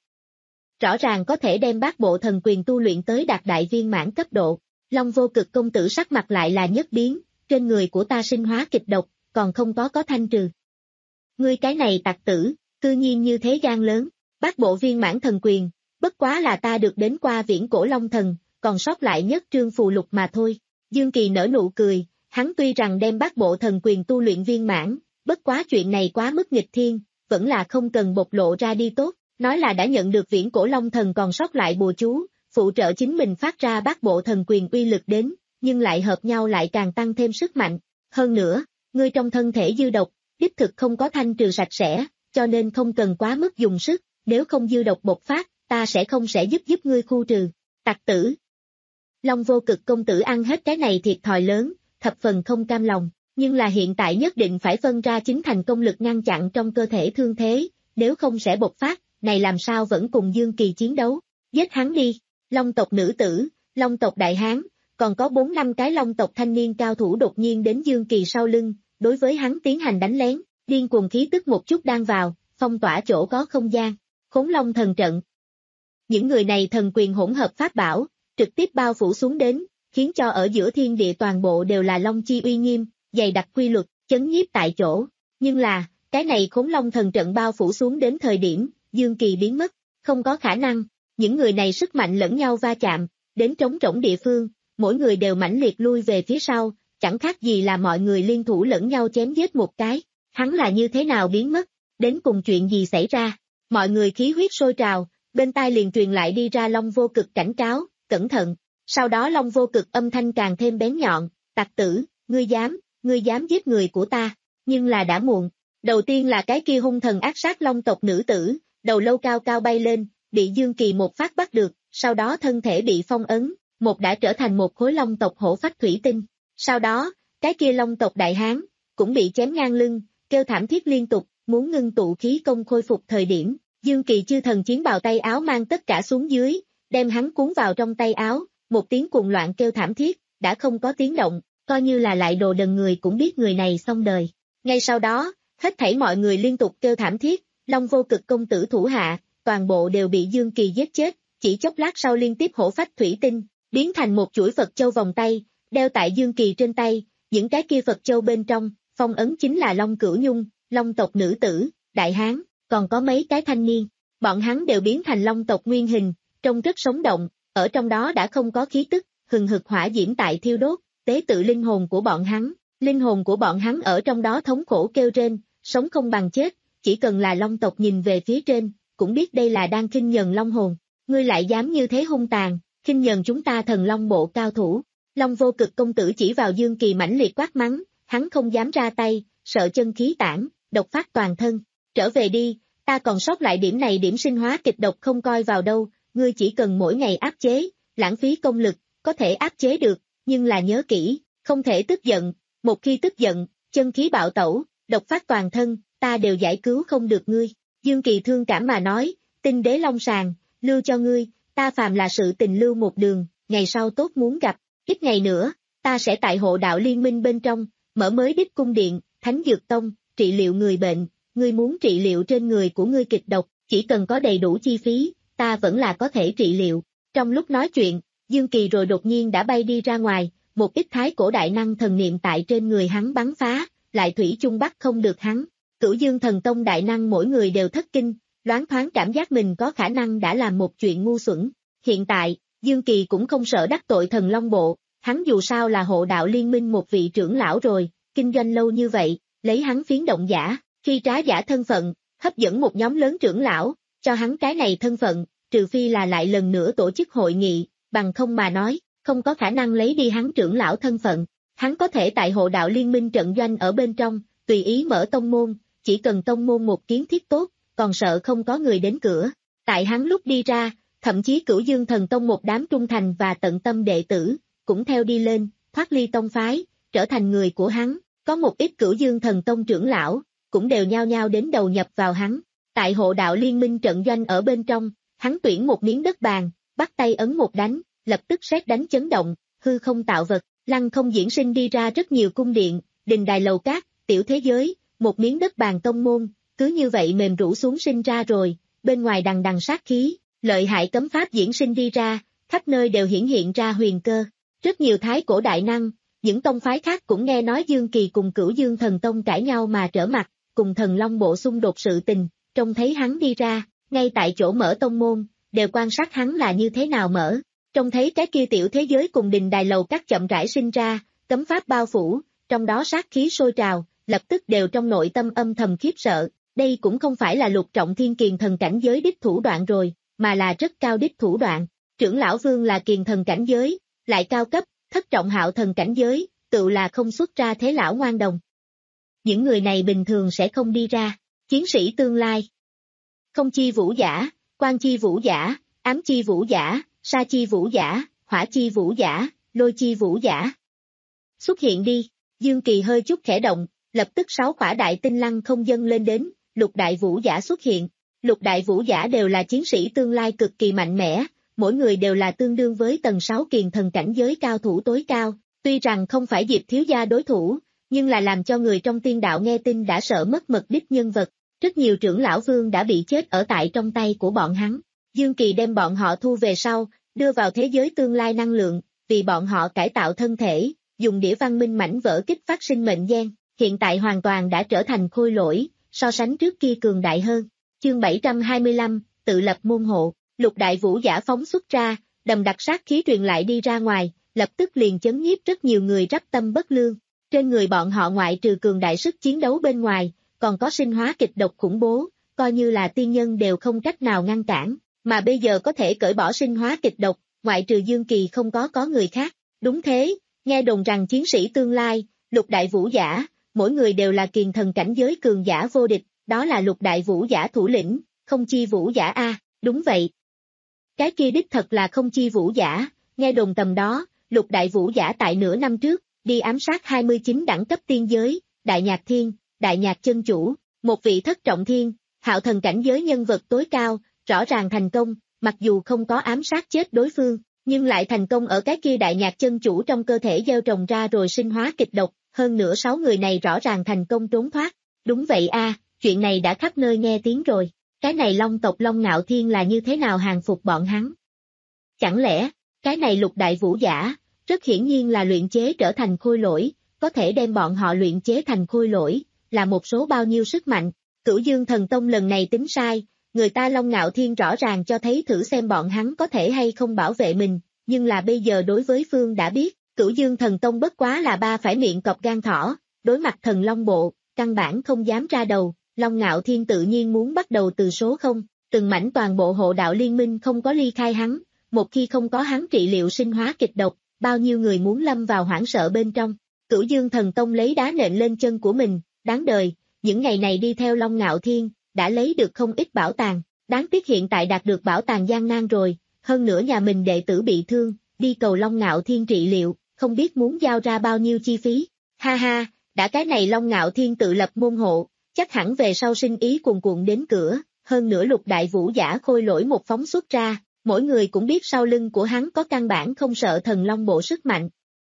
Rõ ràng có thể đem Bát Bộ thần quyền tu luyện tới đạt đại viên mãn cấp độ. Long Vô Cực công tử sắc mặt lại là nhất biến, trên người của ta sinh hóa kịch độc, còn không có có thanh trừ. Ngươi cái này tặc tử, cư nhiên như thế gan lớn, Bát Bộ viên mãn thần quyền, bất quá là ta được đến qua viễn cổ long thần, còn sót lại nhất trương phù lục mà thôi. Dương Kỳ nở nụ cười, hắn tuy rằng đem Bát Bộ thần quyền tu luyện viên mãn, bất quá chuyện này quá mức nghịch thiên, vẫn là không cần bộc lộ ra đi tốt, nói là đã nhận được viễn cổ long thần còn sót lại bùa chú, phụ trợ chính mình phát ra Bát Bộ thần quyền uy lực đến, nhưng lại hợp nhau lại càng tăng thêm sức mạnh. Hơn nữa, ngươi trong thân thể dư độc, đích thực không có thanh trừ sạch sẽ, cho nên không cần quá mức dùng sức, nếu không dư độc bộc phát, ta sẽ không sẽ giúp giúp ngươi khu trừ. Tặc tử. Long Vô Cực công tử ăn hết cái này thiệt thòi lớn, thập phần không cam lòng, nhưng là hiện tại nhất định phải phân ra chính thành công lực ngăn chặn trong cơ thể thương thế, nếu không sẽ bộc phát, này làm sao vẫn cùng Dương Kỳ chiến đấu. Giết hắn đi, Long tộc nữ tử, Long tộc đại hán, còn có bốn năm cái Long tộc thanh niên cao thủ đột nhiên đến Dương Kỳ sau lưng, đối với hắn tiến hành đánh lén, điên cuồng khí tức một chút đang vào, phong tỏa chỗ có không gian, Khốn Long thần trận. Những người này thần quyền hỗn hợp pháp bảo, trực tiếp bao phủ xuống đến, khiến cho ở giữa thiên địa toàn bộ đều là Long chi uy nghiêm, dày đặc quy luật, chấn nhiếp tại chỗ. Nhưng là, cái này Khốn Long thần trận bao phủ xuống đến thời điểm, Dương Kỳ biến mất, không có khả năng, những người này sức mạnh lẫn nhau va chạm, đến trống rỗng địa phương, mỗi người đều mãnh liệt lui về phía sau, chẳng khác gì là mọi người liên thủ lẫn nhau chém giết một cái, hắn là như thế nào biến mất, đến cùng chuyện gì xảy ra, mọi người khí huyết sôi trào, bên tai liền truyền lại đi ra Long Vô Cực cảnh cáo, cẩn thận, sau đó Long Vô Cực âm thanh càng thêm bén nhọn, tặc tử, ngươi dám, ngươi dám giết người của ta, nhưng là đã muộn, đầu tiên là cái kia hung thần ác sát Long tộc nữ tử, đầu lâu cao cao bay lên, bị Dương Kỳ một phát bắt được, sau đó thân thể bị phong ấn, một đã trở thành một khối Long tộc hổ phách thủy tinh, sau đó, cái kia Long tộc đại hán, cũng bị chém ngang lưng, kêu thảm thiết liên tục, muốn ngưng tụ khí công khôi phục thời điểm, Dương Kỳ chư thần chiến bào tay áo mang tất cả xuống dưới, đem hắn cuốn vào trong tay áo, một tiếng cuồng loạn kêu thảm thiết, đã không có tiếng động, coi như là lại đồ đần người cũng biết người này xong đời. Ngay sau đó, hết thảy mọi người liên tục kêu thảm thiết, Long Vô Cực công tử thủ hạ, toàn bộ đều bị Dương Kỳ giết chết, chỉ chốc lát sau liên tiếp hổ phách thủy tinh, biến thành một chuỗi Phật châu vòng tay, đeo tại Dương Kỳ trên tay, những cái kia Phật châu bên trong, phong ấn chính là Long Cửu Nhung, Long tộc nữ tử, đại hán, còn có mấy cái thanh niên, bọn hắn đều biến thành Long tộc nguyên hình, trông rất sống động, ở trong đó đã không có khí tức, hừng hực hỏa diễm tại thiêu đốt, tế tự linh hồn của bọn hắn, linh hồn của bọn hắn ở trong đó thống khổ kêu rên, sống không bằng chết, chỉ cần là Long tộc nhìn về phía trên, cũng biết đây là đang khinh nhờn Long hồn, ngươi lại dám như thế hung tàn, khinh nhờn chúng ta thần Long bộ cao thủ. Long Vô Cực công tử chỉ vào Dương Kỳ mãnh liệt quát mắng, hắn không dám ra tay, sợ chân khí tản, độc phát toàn thân, trở về đi, ta còn sót lại điểm này điểm sinh hóa kịch độc không coi vào đâu, ngươi chỉ cần mỗi ngày áp chế, lãng phí công lực, có thể áp chế được, nhưng là nhớ kỹ, không thể tức giận, một khi tức giận, chân khí bạo tẩu, độc phát toàn thân, ta đều giải cứu không được ngươi. Dương Kỳ thương cảm mà nói, tinh đế long sàng, lưu cho ngươi, ta phàm là sự tình lưu một đường, ngày sau tốt muốn gặp, ít ngày nữa, ta sẽ tại hộ đạo liên minh bên trong, mở mới đích cung điện, thánh dược tông, trị liệu người bệnh, ngươi muốn trị liệu trên người của ngươi kịch độc, chỉ cần có đầy đủ chi phí, ta vẫn là có thể trị liệu. Trong lúc nói chuyện, Dương Kỳ rồi đột nhiên đã bay đi ra ngoài, một ít thái cổ đại năng thần niệm tại trên người hắn bắn phá, lại thủy chung bắt không được hắn. Cửu Dương thần tông đại năng mỗi người đều thất kinh, loáng thoáng cảm giác mình có khả năng đã làm một chuyện ngu xuẩn. Hiện tại, Dương Kỳ cũng không sợ đắc tội thần Long bộ, hắn dù sao là hộ đạo liên minh một vị trưởng lão rồi, kinh doanh lâu như vậy, lấy hắn phiến động giả, khi trá giả thân phận, hấp dẫn một nhóm lớn trưởng lão, cho hắn cái này thân phận, trừ phi là lại lần nữa tổ chức hội nghị, bằng không mà nói, không có khả năng lấy đi hắn trưởng lão thân phận. Hắn có thể tại hộ đạo liên minh trận doanh ở bên trong, tùy ý mở tông môn, chỉ cần tông môn một kiến thiết tốt, còn sợ không có người đến cửa. Tại hắn lúc đi ra, thậm chí Cửu Dương thần tông một đám trung thành và tận tâm đệ tử, cũng theo đi lên, thoát ly tông phái, trở thành người của hắn. Có một ít Cửu Dương thần tông trưởng lão, cũng đều nhao nhao đến đầu nhập vào hắn. Tại hộ đạo liên minh trận doanh ở bên trong, hắn tuyển một miếng đất bàn, bắt tay ấn một đánh, lập tức sét đánh chấn động, hư không tạo vật, lăng không diễn sinh đi ra rất nhiều cung điện, đình đài lầu cát, tiểu thế giới, một miếng đất bàn tông môn, cứ như vậy mềm rũ xuống sinh ra rồi, bên ngoài đằng đằng sát khí, lợi hại cấm pháp diễn sinh đi ra, khắp nơi đều hiển hiện ra huyền cơ. Rất nhiều thái cổ đại năng, những tông phái khác cũng nghe nói Dương Kỳ cùng Cửu Dương thần tông cãi nhau mà trở mặt, cùng thần Long bộ xung đột sự tình, trông thấy hắn đi ra, ngay tại chỗ mở tông môn, đều quan sát hắn là như thế nào mở. Trông thấy cái kia tiểu thế giới cùng đình đài lầu các chậm rãi sinh ra, cấm pháp bao phủ, trong đó sát khí sôi trào, lập tức đều trong nội tâm âm thầm khiếp sợ, đây cũng không phải là lục trọng thiên kiền thần cảnh giới đích thủ đoạn rồi, mà là rất cao đích thủ đoạn. Trưởng lão vương là kiền thần cảnh giới, lại cao cấp, thất trọng hạo thần cảnh giới, tự là không xuất ra thế lão ngoan đồng. Những người này bình thường sẽ không đi ra, chiến sĩ tương lai. Không chi vũ giả, quan chi vũ giả, ám chi vũ giả, sa chi vũ giả, hỏa chi vũ giả, lôi chi vũ giả. Xuất hiện đi, Dương Kỳ hơi chút khẽ động, lập tức sáu quả đại tinh lăng không dâng lên đến, lục đại vũ giả xuất hiện. Lục đại vũ giả đều là chiến sĩ tương lai cực kỳ mạnh mẽ, mỗi người đều là tương đương với tầng sáu kiền thần cảnh giới cao thủ tối cao, tuy rằng không phải Diệp thiếu gia đối thủ, nhưng là làm cho người trong tiên đạo nghe tin đã sợ mất mật đích nhân vật, rất nhiều trưởng lão vương đã bị chết ở tại trong tay của bọn hắn. Dương Kỳ đem bọn họ thu về sau, đưa vào thế giới tương lai năng lượng, vì bọn họ cải tạo thân thể, dùng đĩa văn minh mảnh vỡ kích phát sinh mệnh gen, hiện tại hoàn toàn đã trở thành khôi lỗi, so sánh trước kia cường đại hơn. Chương bảy trăm hai mươi lăm, tự lập môn hộ, lục đại vũ giả phóng xuất ra, đầm đặc sát khí truyền lại đi ra ngoài, lập tức liền chấn nhiếp rất nhiều người rắp tâm bất lương. Trên người bọn họ ngoại trừ cường đại sức chiến đấu bên ngoài, còn có sinh hóa kịch độc khủng bố, coi như là tiên nhân đều không cách nào ngăn cản, mà bây giờ có thể cởi bỏ sinh hóa kịch độc, ngoại trừ Dương Kỳ không có có người khác. Đúng thế, nghe đồn rằng chiến sĩ tương lai, lục đại vũ giả, mỗi người đều là kiền thần cảnh giới cường giả vô địch, đó là lục đại vũ giả thủ lĩnh, không chi vũ giả a, đúng vậy. Cái kia đích thật là không chi vũ giả, nghe đồn tầm đó, lục đại vũ giả tại nửa năm trước, đi ám sát hai mươi chín đẳng cấp tiên giới, đại nhạc thiên, đại nhạc chân chủ, một vị thất trọng thiên, hạo thần cảnh giới nhân vật tối cao, rõ ràng thành công, mặc dù không có ám sát chết đối phương, nhưng lại thành công ở cái kia đại nhạc chân chủ trong cơ thể gieo trồng ra rồi sinh hóa kịch độc, hơn nữa sáu người này rõ ràng thành công trốn thoát. Đúng vậy a, chuyện này đã khắp nơi nghe tiếng rồi, cái này Long tộc Long Ngạo Thiên là như thế nào hàng phục bọn hắn? Chẳng lẽ, cái này lục đại vũ giả, rất hiển nhiên là luyện chế trở thành khôi lỗi, có thể đem bọn họ luyện chế thành khôi lỗi, là một số bao nhiêu sức mạnh. Cửu Dương Thần Tông lần này tính sai, người ta Long Ngạo Thiên rõ ràng cho thấy thử xem bọn hắn có thể hay không bảo vệ mình, nhưng là bây giờ đối với Phương đã biết, Cửu Dương Thần Tông bất quá là ba phải miệng cọp gan thỏ, đối mặt Thần Long Bộ, căn bản không dám ra đầu, Long Ngạo Thiên tự nhiên muốn bắt đầu từ số không, từng mảnh toàn bộ hộ đạo liên minh không có ly khai hắn, một khi không có hắn trị liệu sinh hóa kịch độc, bao nhiêu người muốn lâm vào hoảng sợ bên trong. Cửu Dương Thần Tông lấy đá nện lên chân của mình, đáng đời, những ngày này đi theo Long Ngạo Thiên, đã lấy được không ít bảo tàng, đáng tiếc hiện tại đạt được bảo tàng gian nan rồi, hơn nữa nhà mình đệ tử bị thương, đi cầu Long Ngạo Thiên trị liệu, không biết muốn giao ra bao nhiêu chi phí. Ha ha, đã cái này Long Ngạo Thiên tự lập môn hộ, chắc hẳn về sau sinh ý cuồn cuộn đến cửa, hơn nữa lục đại vũ giả khôi lỗi một phóng xuất ra, mỗi người cũng biết sau lưng của hắn có căn bản không sợ Thần Long Bộ sức mạnh.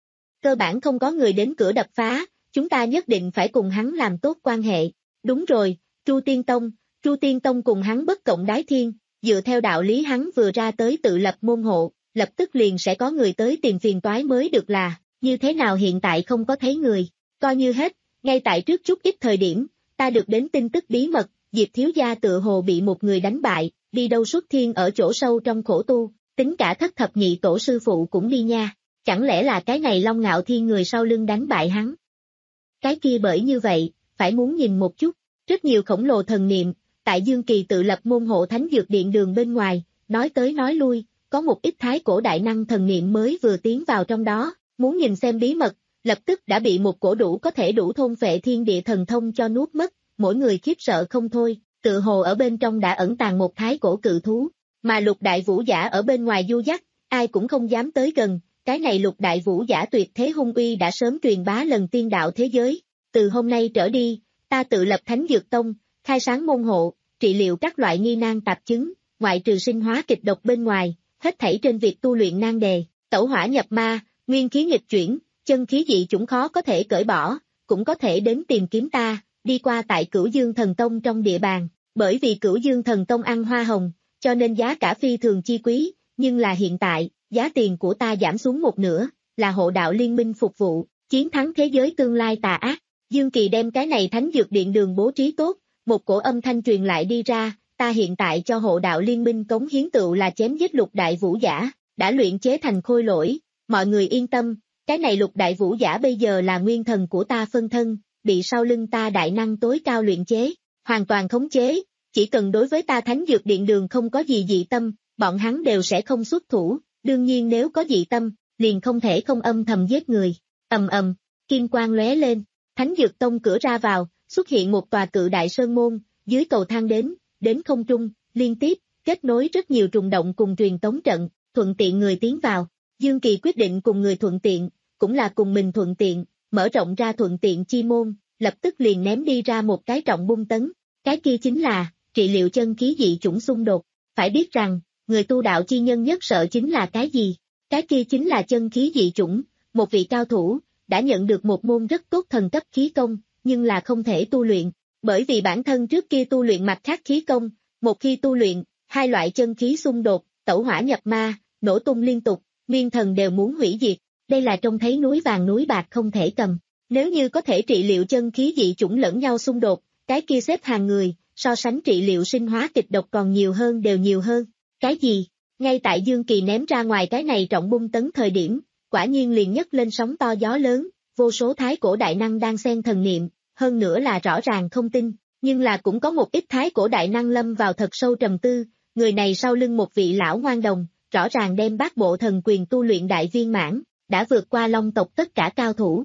Cơ bản không có người đến cửa đập phá, chúng ta nhất định phải cùng hắn làm tốt quan hệ. Đúng rồi, Tru Tiên Tông, Tru Tiên Tông cùng hắn bất cộng đái thiên, dựa theo đạo lý hắn vừa ra tới tự lập môn hộ, lập tức liền sẽ có người tới tìm phiền toái mới được là, như thế nào hiện tại không có thấy người, coi như hết, ngay tại trước chút ít thời điểm, ta được đến tin tức bí mật, Diệp thiếu gia tự hồ bị một người đánh bại, đi đâu xuất thiên ở chỗ sâu trong khổ tu, tính cả thất thập nhị tổ sư phụ cũng đi nha, chẳng lẽ là cái này Long Ngạo Thiên người sau lưng đánh bại hắn? Cái kia bởi như vậy, phải muốn nhìn một chút, rất nhiều khổng lồ thần niệm, tại Dương Kỳ tự lập môn hộ thánh dược điện đường bên ngoài, nói tới nói lui, có một ít thái cổ đại năng thần niệm mới vừa tiến vào trong đó, muốn nhìn xem bí mật, lập tức đã bị một cổ đủ có thể đủ thôn phệ thiên địa thần thông cho nuốt mất, mỗi người khiếp sợ không thôi, tự hồ ở bên trong đã ẩn tàng một thái cổ cự thú, mà lục đại vũ giả ở bên ngoài du dắt, ai cũng không dám tới gần, cái này lục đại vũ giả tuyệt thế hung uy đã sớm truyền bá lần tiên đạo thế giới, từ hôm nay trở đi, ta tự lập Thánh Dược Tông, khai sáng môn hộ, trị liệu các loại nghi nan tạp chứng, ngoại trừ sinh hóa kịch độc bên ngoài, hết thảy trên việc tu luyện nan đề, tẩu hỏa nhập ma, nguyên khí nghịch chuyển, chân khí dị chủng khó có thể cởi bỏ, cũng có thể đến tìm kiếm ta, đi qua tại Cửu Dương Thần Tông trong địa bàn, bởi vì Cửu Dương Thần Tông ăn hoa hồng, cho nên giá cả phi thường chi quý, nhưng là hiện tại, giá tiền của ta giảm xuống một nửa, là hộ đạo liên minh phục vụ, chiến thắng thế giới tương lai tà ác. Dương Kỳ đem cái này thánh dược điện đường bố trí tốt, một cổ âm thanh truyền lại đi ra, ta hiện tại cho hộ đạo liên minh cống hiến tựu là chém giết lục đại vũ giả, đã luyện chế thành khôi lỗi, mọi người yên tâm, cái này lục đại vũ giả bây giờ là nguyên thần của ta phân thân, bị sau lưng ta đại năng tối cao luyện chế, hoàn toàn khống chế, chỉ cần đối với ta thánh dược điện đường không có gì dị tâm, bọn hắn đều sẽ không xuất thủ, đương nhiên nếu có dị tâm, liền không thể không âm thầm giết người, ầm ầm, kim quang lóe lên. Thánh Dược Tông cửa ra vào, xuất hiện một tòa cự đại sơn môn, dưới cầu thang đến, đến không trung, liên tiếp, kết nối rất nhiều trùng động cùng truyền tống trận, thuận tiện người tiến vào. Dương Kỳ quyết định cùng người thuận tiện, cũng là cùng mình thuận tiện, mở rộng ra thuận tiện chi môn, lập tức liền ném đi ra một cái trọng bung tấn. Cái kia chính là, trị liệu chân khí dị chủng xung đột. Phải biết rằng, người tu đạo chi nhân nhất sợ chính là cái gì? Cái kia chính là chân khí dị chủng, một vị cao thủ đã nhận được một môn rất tốt thần cấp khí công, nhưng là không thể tu luyện, bởi vì bản thân trước kia tu luyện mặt khác khí công, một khi tu luyện, hai loại chân khí xung đột, tẩu hỏa nhập ma, nổ tung liên tục, nguyên thần đều muốn hủy diệt, đây là trông thấy núi vàng núi bạc không thể cầm. Nếu như có thể trị liệu chân khí dị chủng lẫn nhau xung đột, cái kia xếp hàng người, so sánh trị liệu sinh hóa kịch độc còn nhiều hơn đều nhiều hơn. Cái gì? Ngay tại Dương Kỳ ném ra ngoài cái này trọng bung tấn thời điểm, quả nhiên liền nhấc lên sóng to gió lớn, vô số thái cổ đại năng đang xen thần niệm, hơn nữa là rõ ràng không tin, nhưng là cũng có một ít thái cổ đại năng lâm vào thật sâu trầm tư, người này sau lưng một vị lão ngoan đồng, rõ ràng đem bát bộ thần quyền tu luyện đại viên mãn, đã vượt qua long tộc tất cả cao thủ.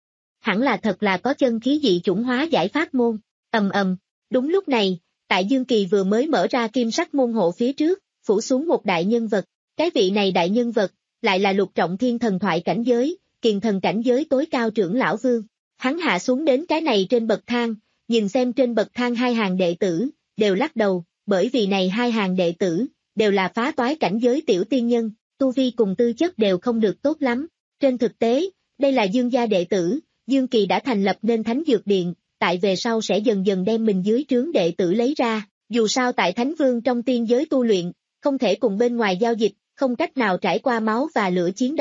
Hẳn là thật là có chân khí dị chủng hóa giải pháp môn, ầm ầm, đúng lúc này, tại Dương Kỳ vừa mới mở ra kim sắc môn hộ phía trước, phủ xuống một đại nhân vật, cái vị này đại nhân vật, lại là lục trọng thiên thần thoại cảnh giới, kiền thần cảnh giới tối cao trưởng lão vương. Hắn hạ xuống đến cái này trên bậc thang, nhìn xem trên bậc thang hai hàng đệ tử, đều lắc đầu, bởi vì này hai hàng đệ tử, đều là phá toái cảnh giới tiểu tiên nhân, tu vi cùng tư chất đều không được tốt lắm. Trên thực tế, đây là Dương gia đệ tử, Dương Kỳ đã thành lập nên Thánh Dược Điện, tại về sau sẽ dần dần đem mình dưới trướng đệ tử lấy ra, dù sao tại Thánh Vương trong tiên giới tu luyện, không thể cùng bên ngoài giao dịch, không cách nào trải qua máu và lửa chiến đấu,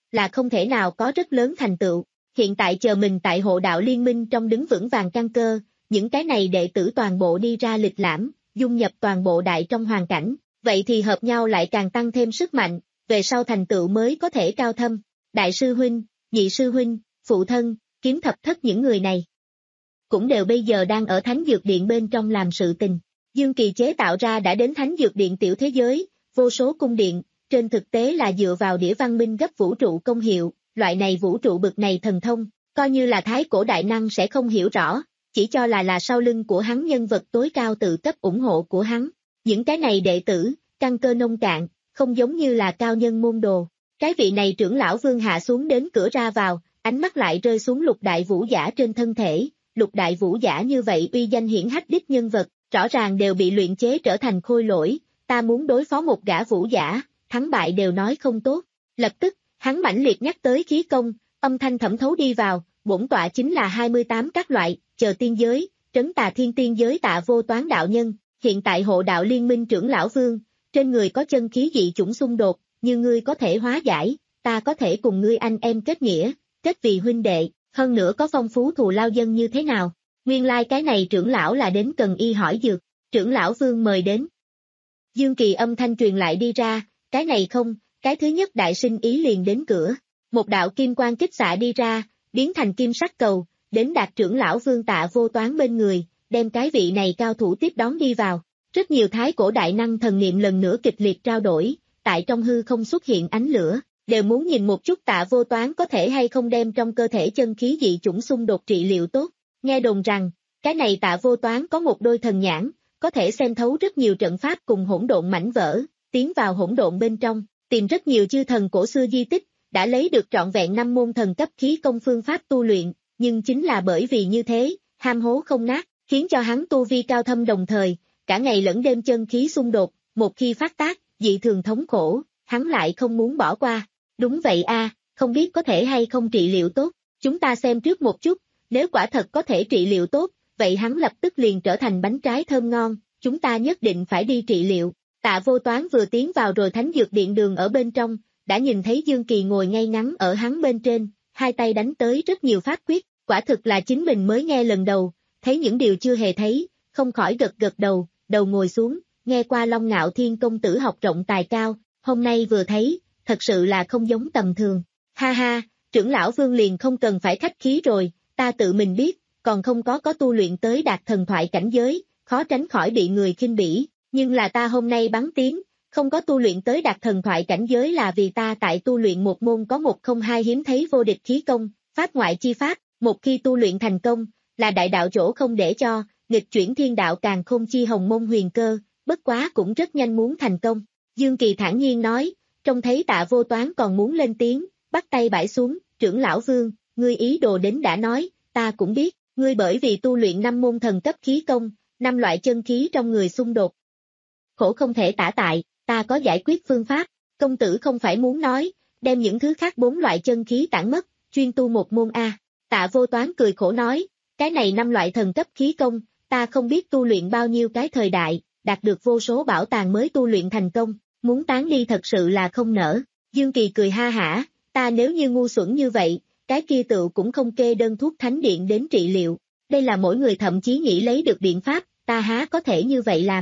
là không thể nào có rất lớn thành tựu. Hiện tại chờ mình tại hộ đạo liên minh trong đứng vững vàng căn cơ, những cái này đệ tử toàn bộ đi ra lịch lãm, dung nhập toàn bộ đại trong hoàn cảnh, vậy thì hợp nhau lại càng tăng thêm sức mạnh, về sau thành tựu mới có thể cao thâm. Đại sư huynh, nhị sư huynh, phụ thân, kiếm thập thất những người này cũng đều bây giờ đang ở Thánh Dược Điện bên trong làm sự tình. Dương Kỳ chế tạo ra đã đến Thánh Dược Điện tiểu thế giới, vô số cung điện, trên thực tế là dựa vào đĩa văn minh gấp vũ trụ công hiệu, loại này vũ trụ bực này thần thông, coi như là thái cổ đại năng sẽ không hiểu rõ, chỉ cho là là sau lưng của hắn nhân vật tối cao tự cấp ủng hộ của hắn. Những cái này đệ tử, căn cơ nông cạn, không giống như là cao nhân môn đồ. Cái vị này trưởng lão vương hạ xuống đến cửa ra vào, ánh mắt lại rơi xuống lục đại vũ giả trên thân thể. Lục đại vũ giả như vậy uy danh hiển hách đích nhân vật, rõ ràng đều bị luyện chế trở thành khôi lỗi, ta muốn đối phó một gã vũ giả, thắng bại đều nói không tốt. Lập tức, hắn mãnh liệt nhắc tới khí công, âm thanh thẩm thấu đi vào, bổn tọa chính là hai mươi tám các loại, chờ tiên giới, trấn tà thiên tiên giới Tạ Vô Toán đạo nhân, hiện tại hộ đạo liên minh trưởng lão vương, trên người có chân khí dị chủng xung đột, như ngươi có thể hóa giải, ta có thể cùng ngươi anh em kết nghĩa, kết vì huynh đệ. Hơn nữa có phong phú thù lao dân như thế nào, nguyên lai like cái này trưởng lão là đến cần y hỏi dược, trưởng lão vương mời đến. Dương Kỳ âm thanh truyền lại đi ra, cái này không, cái thứ nhất đại sinh ý liền đến cửa, một đạo kim quang kích xạ đi ra, biến thành kim sắc cầu, đến đạt trưởng lão vương Tạ Vô Toán bên người, đem cái vị này cao thủ tiếp đón đi vào. Rất nhiều thái cổ đại năng thần niệm lần nữa kịch liệt trao đổi, tại trong hư không xuất hiện ánh lửa. Đều muốn nhìn một chút Tạ Vô Toán có thể hay không đem trong cơ thể chân khí dị chủng xung đột trị liệu tốt. Nghe đồn rằng, cái này Tạ Vô Toán có một đôi thần nhãn, có thể xem thấu rất nhiều trận pháp cùng hỗn độn mảnh vỡ, tiến vào hỗn độn bên trong, tìm rất nhiều chư thần cổ xưa di tích, đã lấy được trọn vẹn năm môn thần cấp khí công phương pháp tu luyện, nhưng chính là bởi vì như thế, ham hố không nát, khiến cho hắn tu vi cao thâm đồng thời, cả ngày lẫn đêm chân khí xung đột, một khi phát tác, dị thường thống khổ, hắn lại không muốn bỏ qua. Đúng vậy a, không biết có thể hay không trị liệu tốt, chúng ta xem trước một chút, nếu quả thật có thể trị liệu tốt, vậy hắn lập tức liền trở thành bánh trái thơm ngon, chúng ta nhất định phải đi trị liệu. Tạ Vô Toán vừa tiến vào rồi Thánh Dược Điện đường ở bên trong, đã nhìn thấy Dương Kỳ ngồi ngay ngắn ở hắn bên trên, hai tay đánh tới rất nhiều pháp quyết, quả thực là chính mình mới nghe lần đầu, thấy những điều chưa hề thấy, không khỏi gật gật đầu, đầu ngồi xuống, nghe qua Long Ngạo Thiên công tử học rộng tài cao, hôm nay vừa thấy, thật sự là không giống tầm thường. Ha ha, trưởng lão vương liền không cần phải khách khí rồi, ta tự mình biết, còn không có có tu luyện tới đạt thần thoại cảnh giới, khó tránh khỏi bị người khinh bỉ, nhưng là ta hôm nay bắn tiếng, không có tu luyện tới đạt thần thoại cảnh giới là vì ta tại tu luyện một môn có một không hai hiếm thấy vô địch khí công, pháp ngoại chi pháp, một khi tu luyện thành công, là đại đạo chỗ không để cho, nghịch chuyển thiên đạo càng không chi hồng môn huyền cơ, bất quá cũng rất nhanh muốn thành công. Dương Kỳ thản nhiên nói, trông thấy Tạ Vô Toán còn muốn lên tiếng, bắt tay bãi xuống, trưởng lão vương, ngươi ý đồ đến đã nói, ta cũng biết, ngươi bởi vì tu luyện năm môn thần cấp khí công, năm loại chân khí trong người xung đột. Khổ không thể tả tại, ta có giải quyết phương pháp, công tử không phải muốn nói, đem những thứ khác bốn loại chân khí tản mất, chuyên tu một môn A. Tạ Vô Toán cười khổ nói, cái này năm loại thần cấp khí công, ta không biết tu luyện bao nhiêu cái thời đại, đạt được vô số bảo tàng mới tu luyện thành công, muốn tán đi thật sự là không nỡ. Dương Kỳ cười ha hả, ta nếu như ngu xuẩn như vậy, cái kia tựu cũng không kê đơn thuốc thánh điện đến trị liệu, đây là mỗi người thậm chí nghĩ lấy được biện pháp, ta há có thể như vậy làm.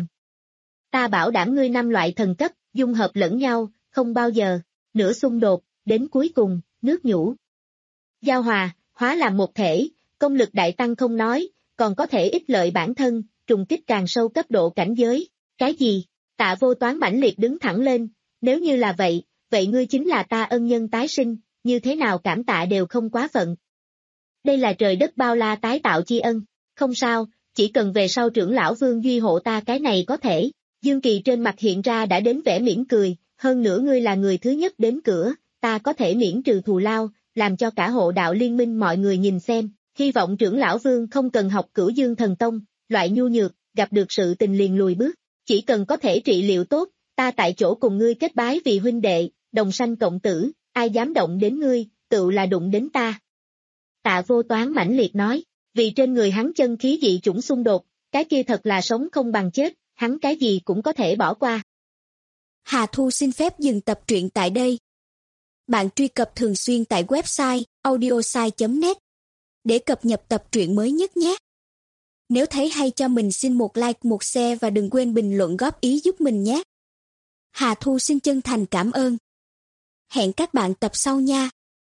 Ta bảo đảm ngươi năm loại thần cấp, dung hợp lẫn nhau, không bao giờ, nửa xung đột, đến cuối cùng, nước nhũ. Giao hòa, hóa làm một thể, công lực đại tăng không nói, còn có thể ích lợi bản thân, trùng kích càng sâu cấp độ cảnh giới. Cái gì? Tạ Vô Toán mãnh liệt đứng thẳng lên, nếu như là vậy, vậy ngươi chính là ta ân nhân tái sinh, như thế nào cảm tạ đều không quá phận. Đây là trời đất bao la tái tạo chi ân, không sao, chỉ cần về sau trưởng lão vương duy hộ ta cái này có thể. Dương Kỳ trên mặt hiện ra đã đến vẻ mỉm cười, hơn nữa ngươi là người thứ nhất đến cửa, ta có thể miễn trừ thù lao, làm cho cả hộ đạo liên minh mọi người nhìn xem, hy vọng trưởng lão vương không cần học Cửu Dương thần tông, loại nhu nhược, gặp được sự tình liền lùi bước, chỉ cần có thể trị liệu tốt, ta tại chỗ cùng ngươi kết bái vì huynh đệ, đồng sanh cộng tử, ai dám động đến ngươi, tựu là đụng đến ta. Tạ Vô Toán mãnh liệt nói, vì trên người hắn chân khí dị chủng xung đột, cái kia thật là sống không bằng chết, hắn cái gì cũng có thể bỏ qua. Hà Thu xin phép dừng tập truyện tại đây. bạn truy cập thường xuyên tại website audiosai chấm net để cập nhật tập truyện mới nhất nhé. Nếu thấy hay cho mình xin một like, một share và đừng quên bình luận góp ý giúp mình nhé. Hà Thu xin chân thành cảm ơn. Hẹn các bạn tập sau nha.